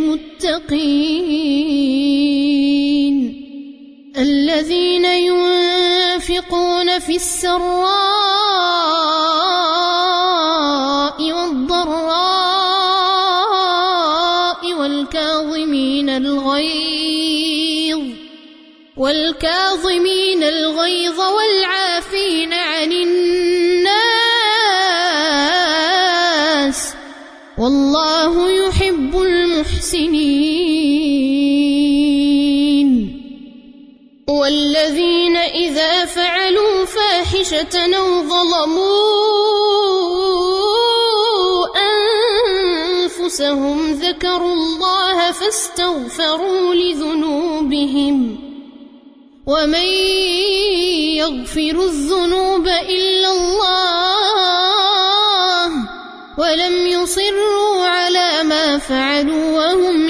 للمتقين الذين ينفقون في السراء والضراء والكاظمين الغيظ والعافين عن الناس والله يحب المحسنين والذين إذا فعلوا فاحشة أو ظلموا أنفسهم ذكروا الله فاستغفروا لذنوبهم ومن يغفر الذنوب إلا الله ولم يصروا على ما فعلوا وهم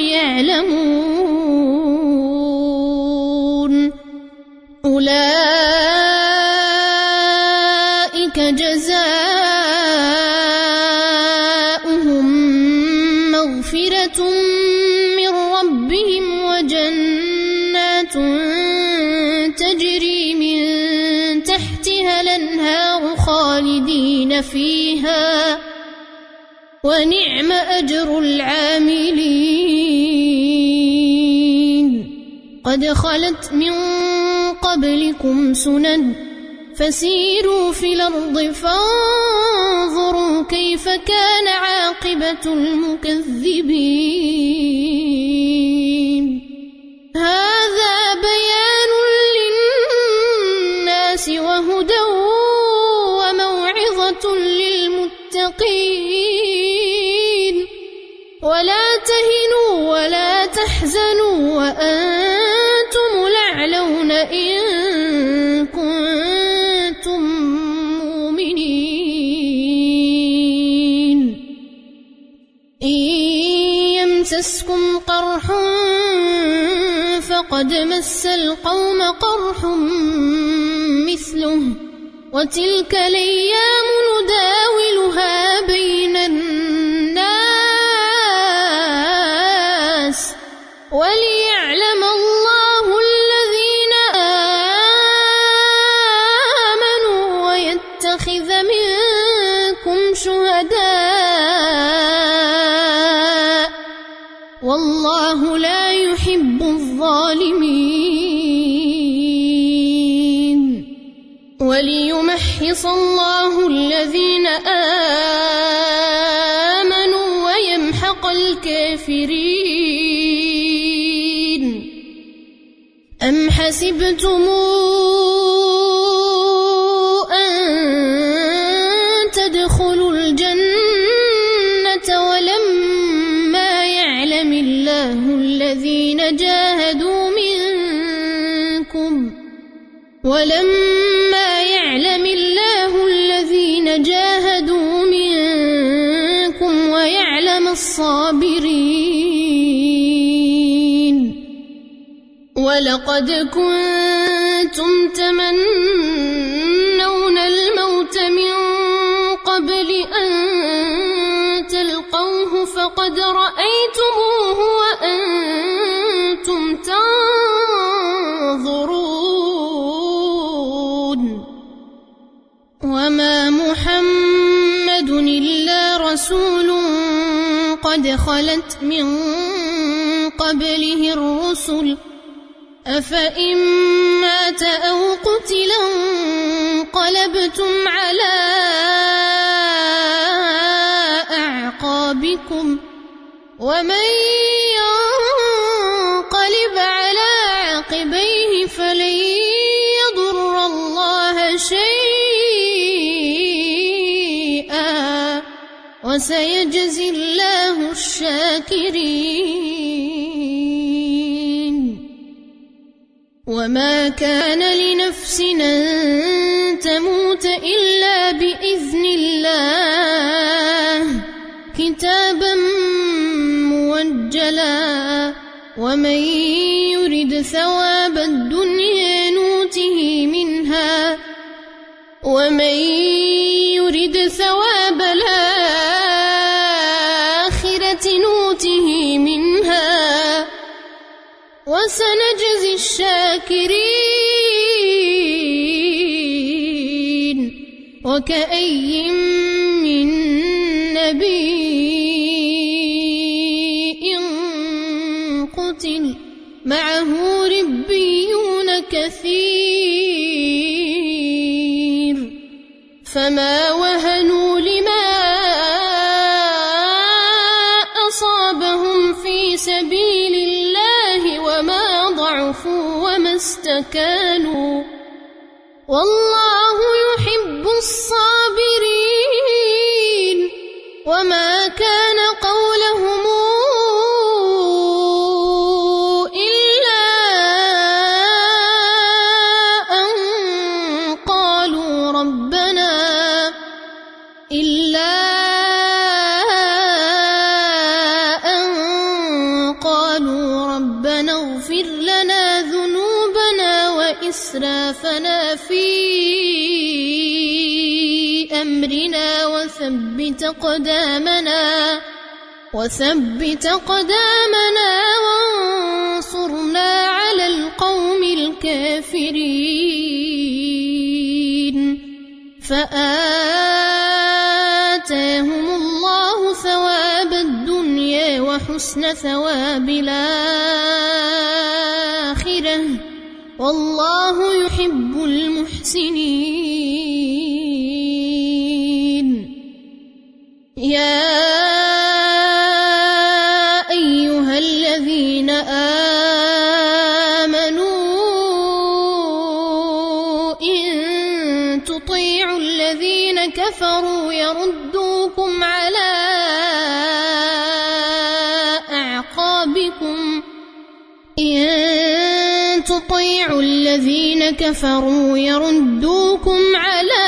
يعلمون أولئك جزاؤهم مغفرة من ربهم وجنات تجري من تحتها الأنهار خالدين فيها ونعم أجر العاملين قد خلت من قبلكم سنن فسيروا في الأرض فانظروا كيف كان عاقبة المكذبين هذا بيان للناس وهدى وموعظة للمتقين ولا تهنوا ولا تحزنوا وأنتم الأعلون إن كنتم مؤمنين إن يمسسكم قرح فقد مس القوم قرح مثله وتلك الأيام نداولها بين الناس وليعلم الله الذين آمنوا ويتخذ منكم شهداء والله لا يحب الظالمين وليمحص الله الذين آمنوا ويمحق الكافرين أم حسبتم أن تدخلوا الجنة ولما يعلم الله الذين جاهدوا منكم ويعلم الصابرين ولقد كنتم تمنون الموت من قبل أن تلقوه فقد رأيتموه وأنتم تنظرون وما محمد إلا رسول قد خلت من قبله الرسل أفإن مات أو قتلا انقلبتم على أعقابكم ومن ينقلب على فلن يضر الله شيئا وسيجزي الله الشاكرين. وما كان لنفس أن تموت إلا بإذن الله كتابا موجلا ومن يرد ثواب الدنيا نوته منها ومن يرد ثواب الآخرة نوته منها وسنجزي الشاكرين. وكأي من نبي قتل معه ربيون كثير فما وهنوا لما أصابهم في سبيل الله وما ضعفوا وما استكانوا والله يحب الصابرين. وما كان قولهم إلا أن قالوا ربنا اغفر لنا ذنوبنا وإسرافنا في أمرنا وثبت قدامنا وانصرنا على القوم الكافرين. فآتاهم الله ثواب الدنيا وحسن ثواب الآخرة والله يحب المحسنين. يا أيها الذين آمنوا إن تطيعوا الذين كفروا يردوكم على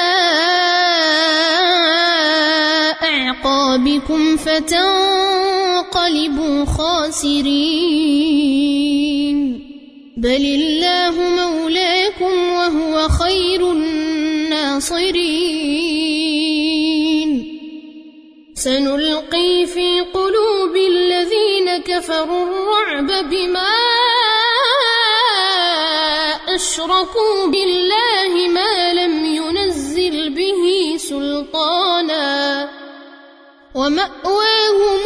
أعقابكم فتنقلبوا خاسرين. بل الله مولاكم وهو خير الناصرين. سنلقي في قلوب الذين كفروا الرعب بما أشركوا بالله ما لم ينزل به سلطانا ومأواهم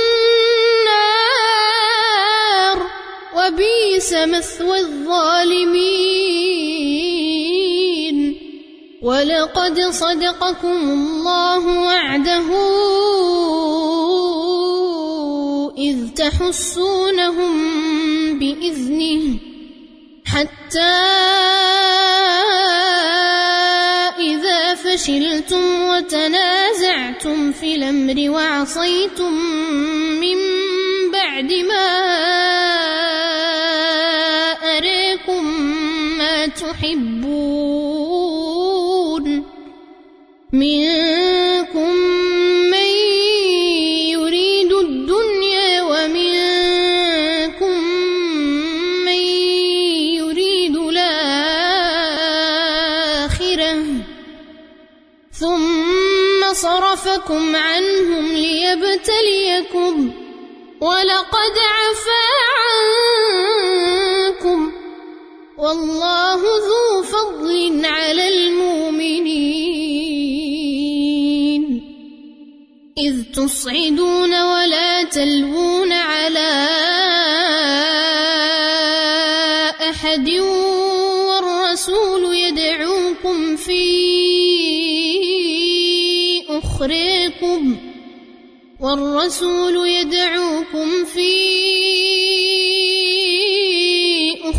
النار وبئس مثوى الظالمين. ولقد صدقكم الله وعده إذ تحسونهم بإذنه حتى إذا فشلتم وتنازعتم في الأمر وعصيتم من بعد ما أراكم ما تحبون منكم من يريد الدنيا ومنكم من يريد الآخرة ثم صرفكم عنهم ليبتليكم ولقد عفا عنكم والله ذو فضل على المؤمنين. إذ تصعدون ولا تلوون على أحد والرسول يدعوكم في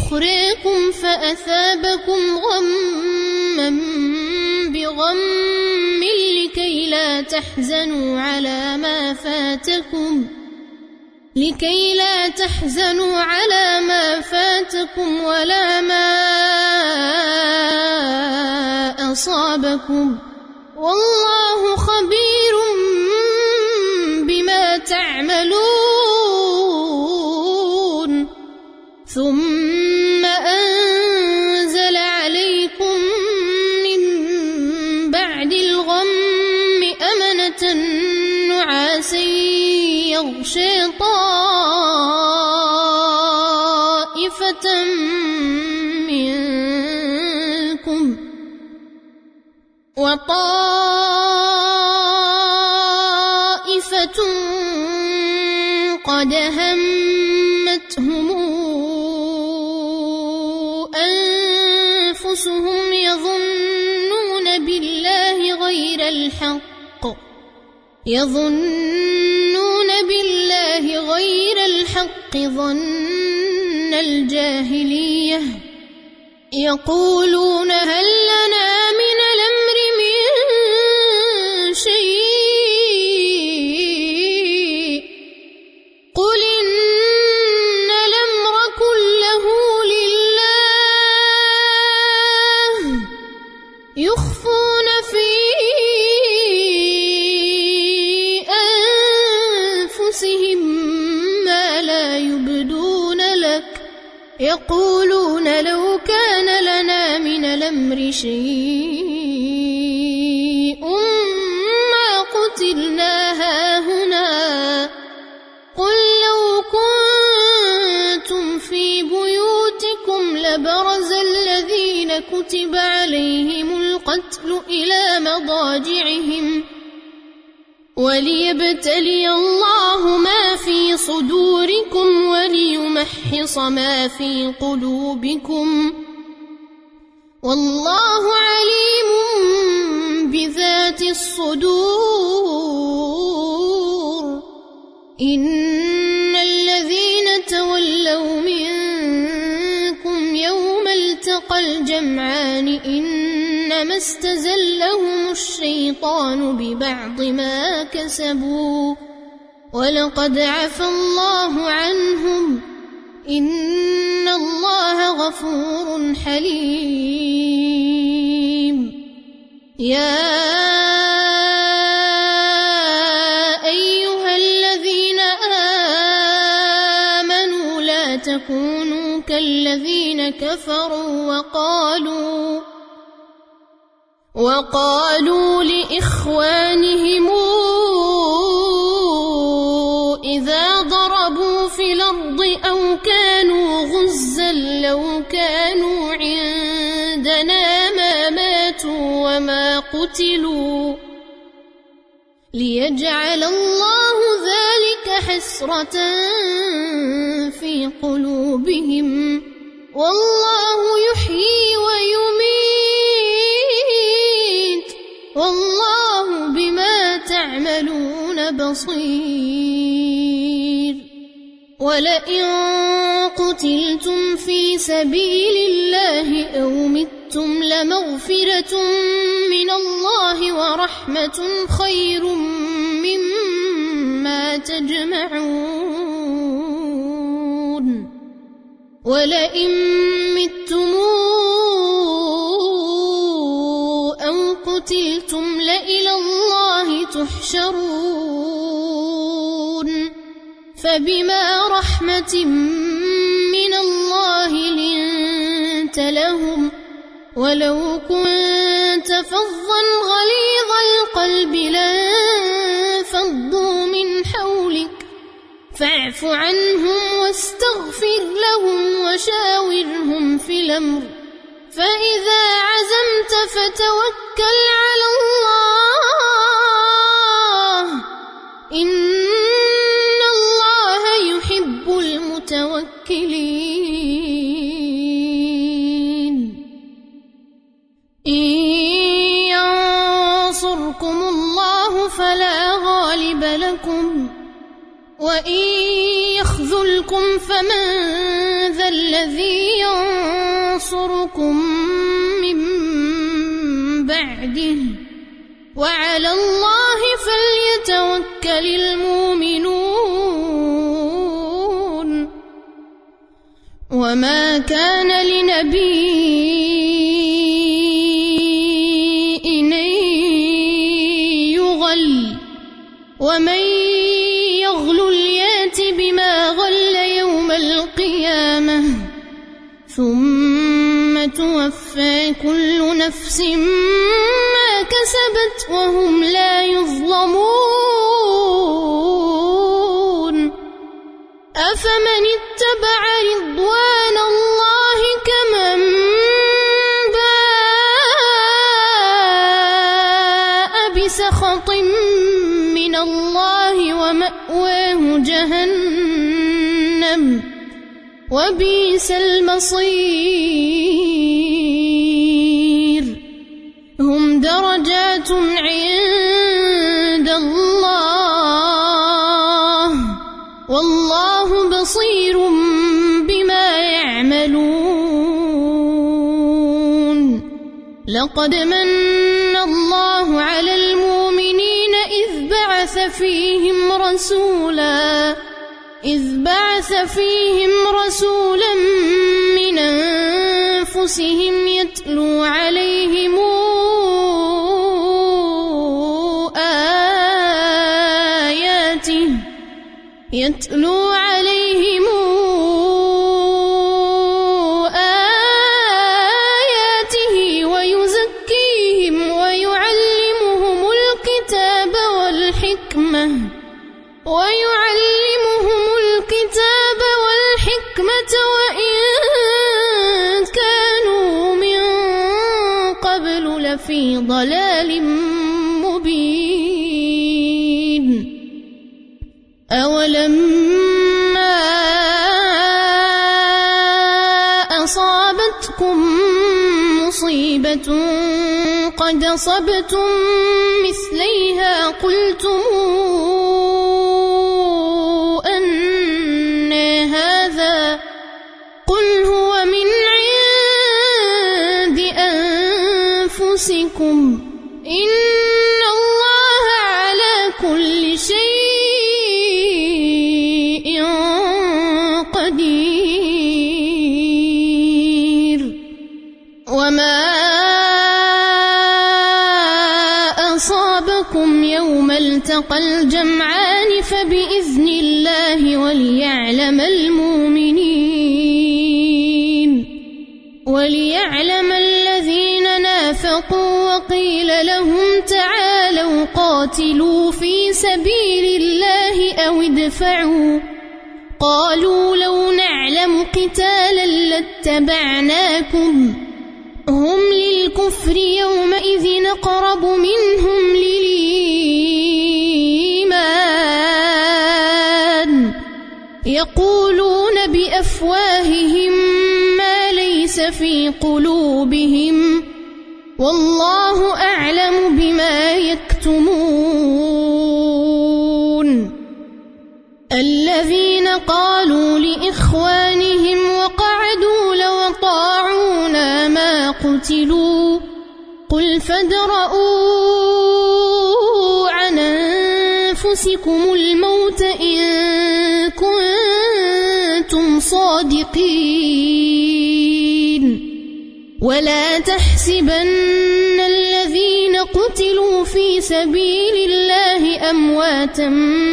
أخريكم فأثابكم غما بغم لكي لا تحزنوا على ما فاتكم ولا ما أصابكم والله خبير بما تعملون ثم أنزل عليكم من بعد الغم أمنة نعاسا يغشي طائفة منكم وطائفة قد همتهم أنفسهم يظنون بالله غير الحق ظن الجاهلية يقولون هل لنا من الأمر من شيء قل إن الأمر كله لله يخفون في أنفسهم ما لا يبدون لك يقولون لو كان لنا من الأمر شيء ما قتلنا هاهنا قل لو كنتم في بيوتكم لبرز الذين كتب عليهم القتل إلى مضاجعهم وليبتلي الله ما في صدوركم وليمحص ما في قلوبكم والله عليم بذات الصدور إن الذين تولوا منكم يوم التقى الجمعان إنما استزلهم الشيطان ببعض ما كسبوا ولقد عفى الله عنهم إن الله غفور حليم يا أيها الذين آمنوا لا تكونوا كالذين كفروا وقالوا لإخوانهم إذا ضربوا في الأرض أو كانوا غزا لو كانوا عندنا ما ماتوا وما قتلوا ليجعل الله ذلك حسرة في قلوبهم والله يحيي ويميت والله بما تعملون بصير ولئن قتلتم في سبيل الله أو متم لمغفرة من الله ورحمة خير مما تجمعون ولئن متم أو قتلتم لإلى الله تحشرون فبما رحمة من الله لنت لهم ولو كنت فظا غليظ القلب لانفضوا من حولك فاعف عنهم واستغفر لهم وشاورهم في الأمر فإذا عزمت فتوكل على الله إن الله يحب المتوكلين إن ينصركم الله فلا غالب لكم وإن يخذلكم فمن ذا الذي ينصركم ينصركم من بعده وعلى الله فليتوكل المؤمنون وما كان لنبي أن يغل ومن يغل يات بما غل يوم القيامة ثم توفى كل نفس ما كسبت وهم لا يظلمون أفمن اتبع رضوان الله كمن باء بسخط من الله ومأواه جهنم وبئس المصير هم درجات عند الله والله بصير بما يعملون لقد من الله على المؤمنين إذ بعث فيهم رسولا من أنفسهم يتلو عليهم آياته ويزكيهم ويعلمهم الكتاب والحكمة وإن كانوا من قبل لفي ضلال مبين أولما أصابتكم مصيبة قد أصبتم مثليها قلتم أن هذا قل هو من عند أنفسكم إن الله على كل شيء قدير وما أصابكم يوم التقى الجمعان فبإذن الله وليعلم الذين نافقوا وقيل لهم تعالوا قاتلوا في سبيل الله أو ادفعوا قالوا لو نعلم قتالا لاتبعناكم هم للكفر يومئذ أقرب منهم للإيمان يقولون بأفواههم ما ليس في قلوبهم والله أعلم بما يكتمون الذين قالوا لإخوانهم وقعدوا لو طاعونا ما قتلوا قل فادرءوا عن أنفسكم الموت إن كنتم صادقين ولا تحسبن الذين قتلوا في سبيل الله أمواتا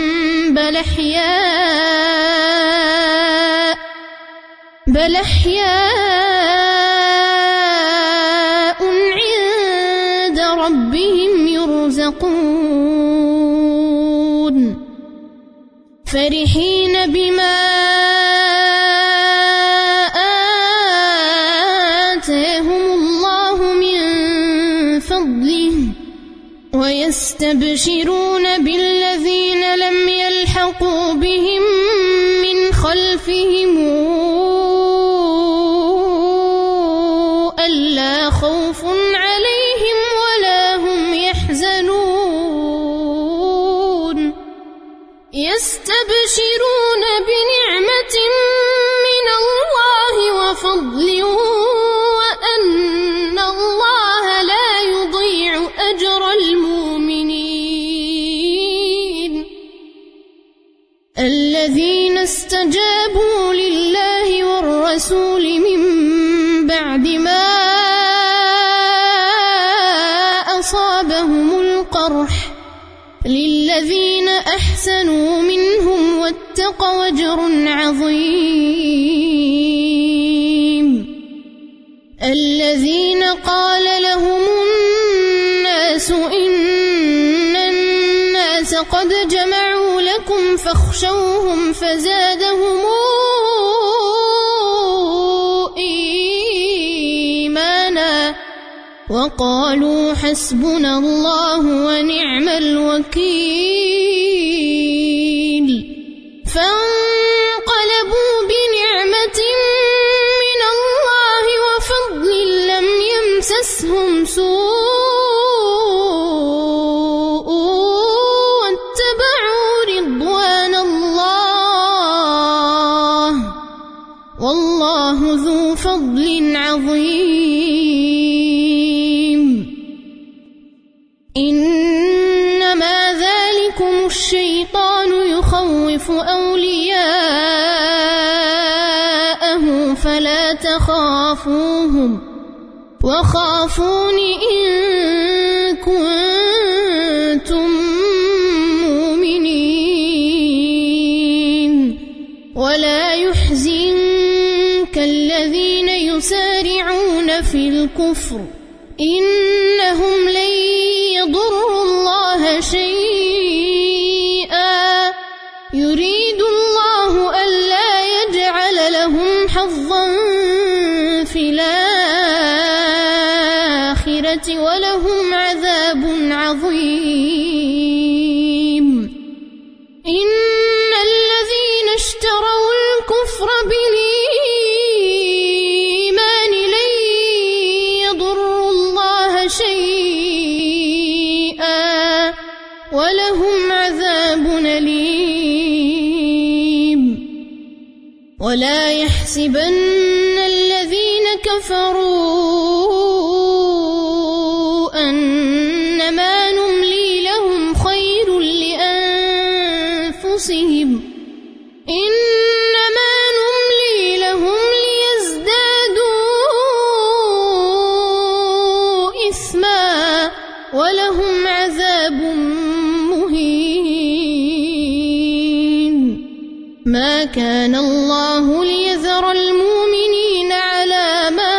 بل أحياء عند ربهم يرزقون فرحين بما آتاهم الله من فضله ويستبشرون بالذين لم يلحقوا بهم من خلفهم ألا خوف عليهم ولا هم يحزنون يستبشرون بنعمة من الله وفضل للذين أحسنوا منهم واتقوا أجر عظيم الذين قال لهم الناس إن الناس قد جمعوا لكم فاخشوهم فزادهم إيمانا وقالوا حسبنا الله ونعم الوكيل فانقلبوا بنعمة من الله وفضل لم يمسسهم سوء واتبعوا رضوان الله والله ذو فضل عظيم إنما ذلكم الشيطان يخوف أولياءه فلا تخافوهم وخافون إن كنتم مؤمنين ولا يحزنك الذين يسارعون في الكفر إنهم لن يضروا الله شيئا يريد الله ألا يجعل لهم حظا في الآخرة ولهم عذاب عظيم إن الذين اشتروا الكفر بالإيمان لن يضروا الله شيئا ولهم عذاب أليم ولا يحسبن الذين كفروا أنما نملي لهم خير لأنفسهم إنما نملي لهم ليزدادوا إثما ولهم عذاب مهين ما كان الله ليذر المؤمنين على ما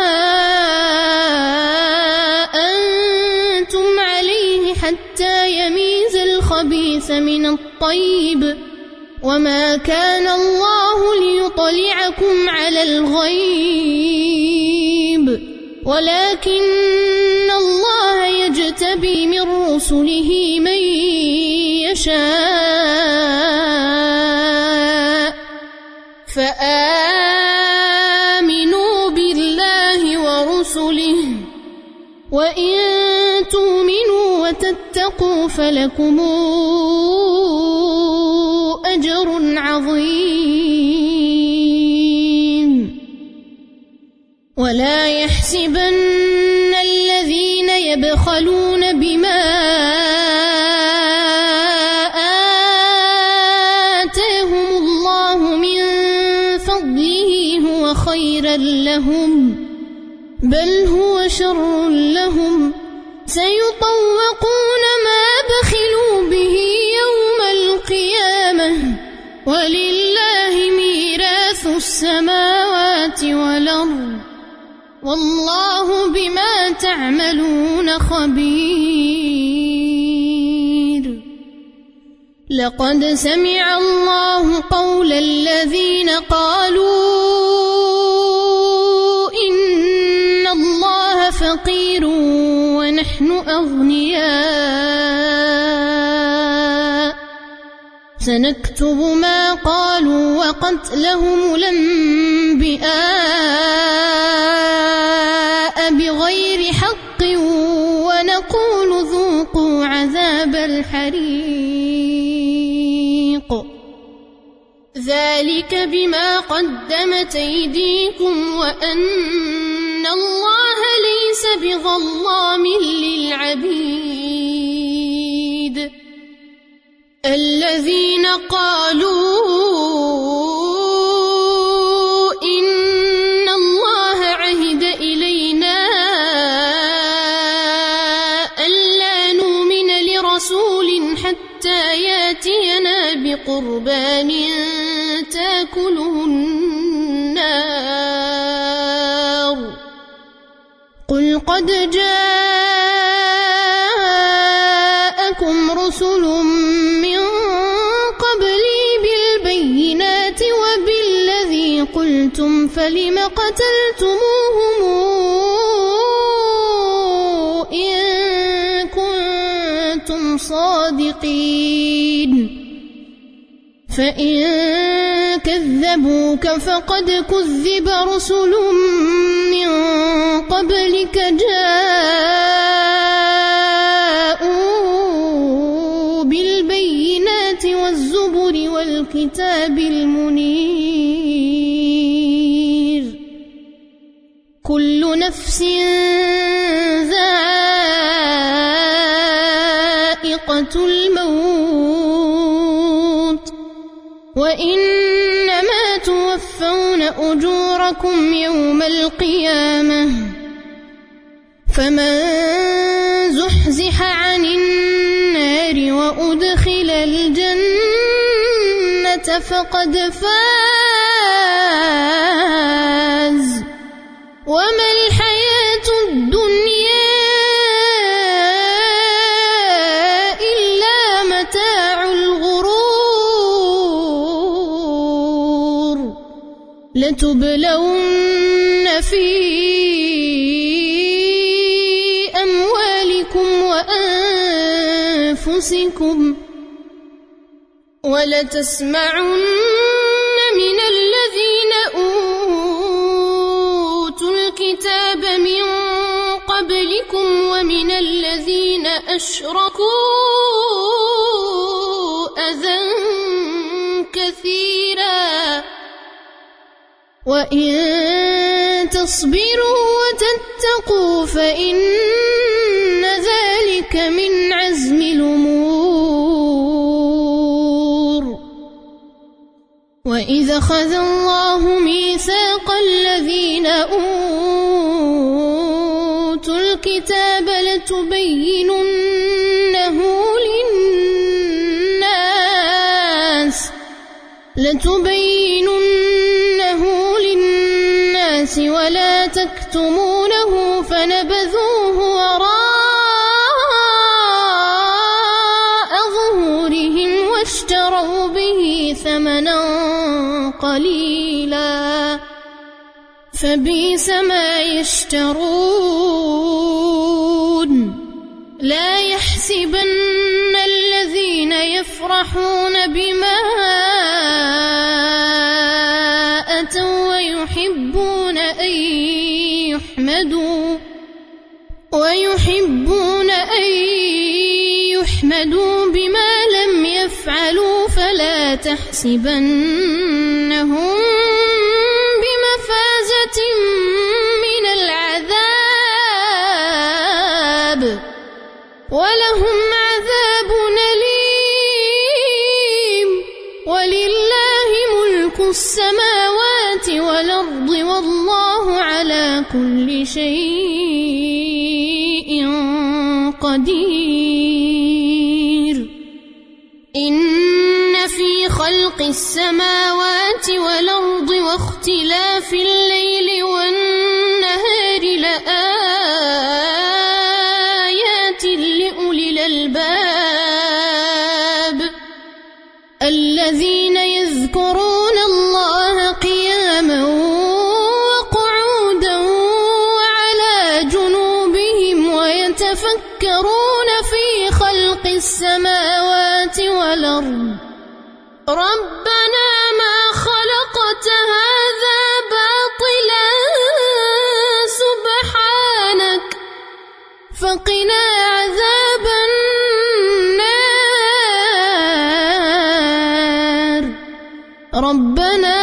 أنتم عليه حتى يميز الخبيث من الطيب وما كان الله ليطلعكم على الغيب ولكن الله يجتبي من رسله من يشاء فآمنوا بالله ورسله وإن تؤمنوا وتتقوا فلكم أجر عظيم ولا يحسبن الذين يبخلون بما آتاهم الله من فضله هو خيرا لهم بل هو شر لهم سيطوقون ما بخلوا به يوم القيامة ولله ميراث السماوات والأرض والله بما تعملون خبير لقد سمع الله قول الذين قالوا إن الله فقير ونحن أغنياء سنكتب ما قالوا وقتلهم الأنبياء بغير حق ونقول ذوقوا عذاب الحريق ذلك بما قدمت أيديكم وأن الله ليس بظلام للعبيد الذين قالوا إن الله عهد إلينا ألا نؤمن لرسول حتى قربان تاكله النار قل قد جاءكم رسل من قبلي بالبينات وبالذي قلتم فلم قتلتموهم إن كنتم صادقين فإن كذبوك فقد كذب رسل من قبلك جاءوا بالبينات والزبر والكتاب المنير كل نفس ذائقة الموت وإنما توفون أجوركم يوم القيامة فمن زحزح عن النار وأدخل الجنة فقد فاز وما الحياة الدنيا إلا متاع الغرور لتبلون في أموالكم وأنفسكم ولتسمعن من الذين أوتوا الكتاب من قبلكم ومن الذين أشركوا أذى كثيرا وإن تصبروا وتتقوا فإن ذلك من عزم الأمور وإذا أخذ الله ميثاق الذين أوتوا الكتاب لتبيننه للناس ولا تكتمونه فنبذوه وراء ظهورهم واشتروا به ثمنا قليلا فبئس ما يشترون لا يحسبن الذين يفرحون بما أتوا ويحبون أن يحمدوا بما لم يفعلوا فلا تحسبنهم بمفازة من العذاب ولهم عذاب أليم ولله ملك السماوات والأرض والله على كل شيء قدير إن في خلق السماوات والأرض واختلاف الليل والنهار لآيات لأولي الألباب الذين يذكرون الله قياما وقعودا وعلى جنوبهم ويتفكرون في خلق السماوات والأرض ربنا ما خلقت هذا باطلا سبحانك فقنا عذاب النار ربنا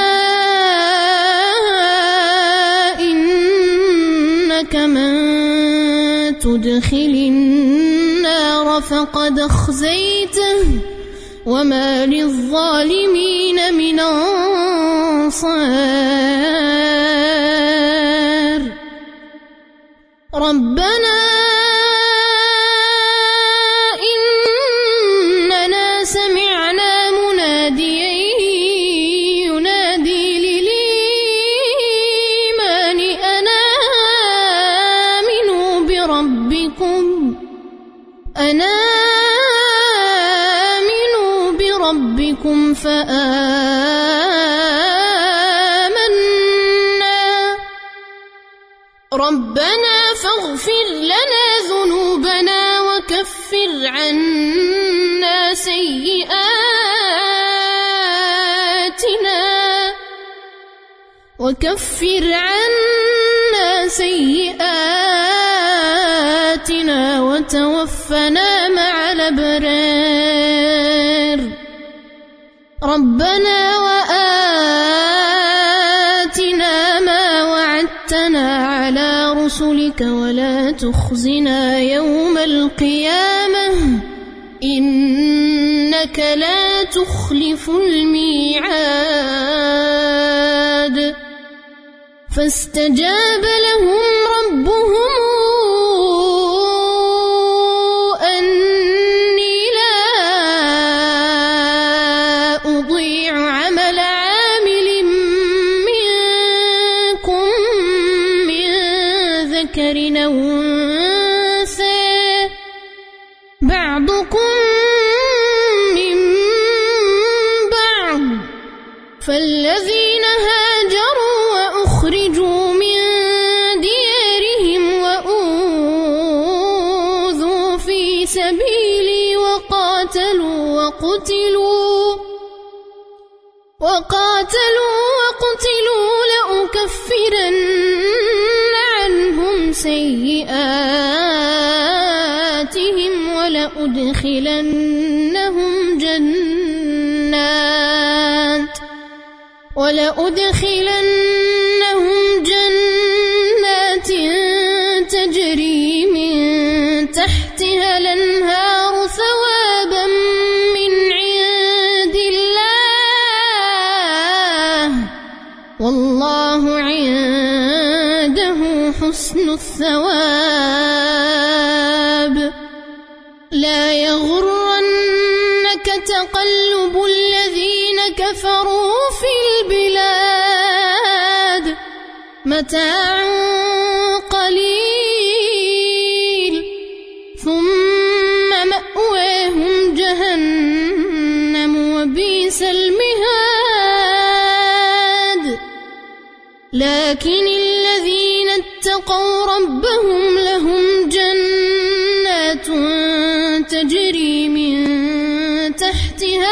إنك من تدخل النار فقد أخزيته وما للظالمين من أنصار ربنا إننا سمعنا مناديا آمنوا بربكم فآمنا ربنا فاغفر لنا ذنوبنا وكفر عنا سيئاتنا وتوفنا مع الأبرار ربنا وآتنا ما وعدتنا على رسلك ولا تخزنا يوم القيامة إنك لا تخلف الميعاد فاستجاب لهم ربهم أني لا أضيع عمل عامل منكم من ذكر أو أنثى بعضكم من بعض فالذين هاجروا وأخرجوا من ديارهم وأوذوا في سبيلي وقاتلوا لأكفرن عنهم سيئاتهم ولأدخلنهم جنات تجري من تحتها الأنهار ثوابا من عند الله والله عنده حسن الثواب لا يغرنك تقلب الذين كفروا في البلاد متاع قليل ثم مأواهم جهنم وبئس المهاد لكن الذين اتقوا ربهم لهم جنات تجري من تحتها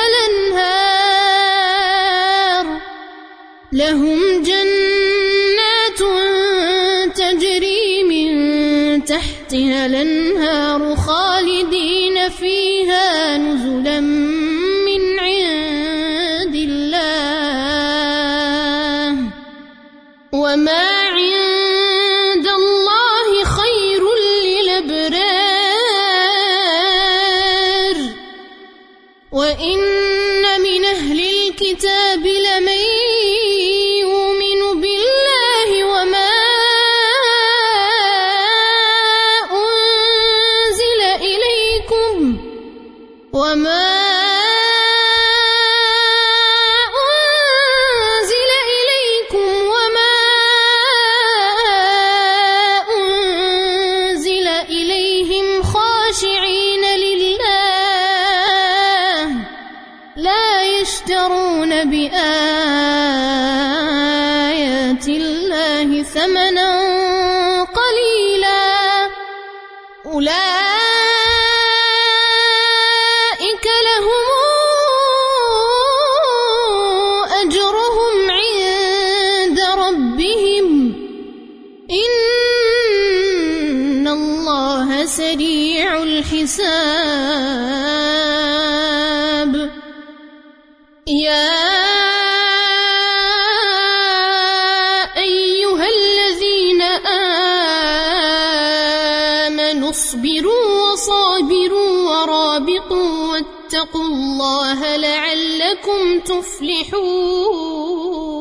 الأنهار خالدين فيها نزلا من عند الله وما عند الله خير للأبرار وإن من أهل الكتاب لمن يؤمن بالله وما أنزل إليكم وما أنزل إليهم خاشعين لله لا يشترون بآيات الله ثمنا قليلا أولئك لهم أجرهم عند ربهم إن الله سريع الحساب يا أيها الذين آمنوا اصبروا وصابروا ورابطوا واتقوا الله لعلكم تفلحون.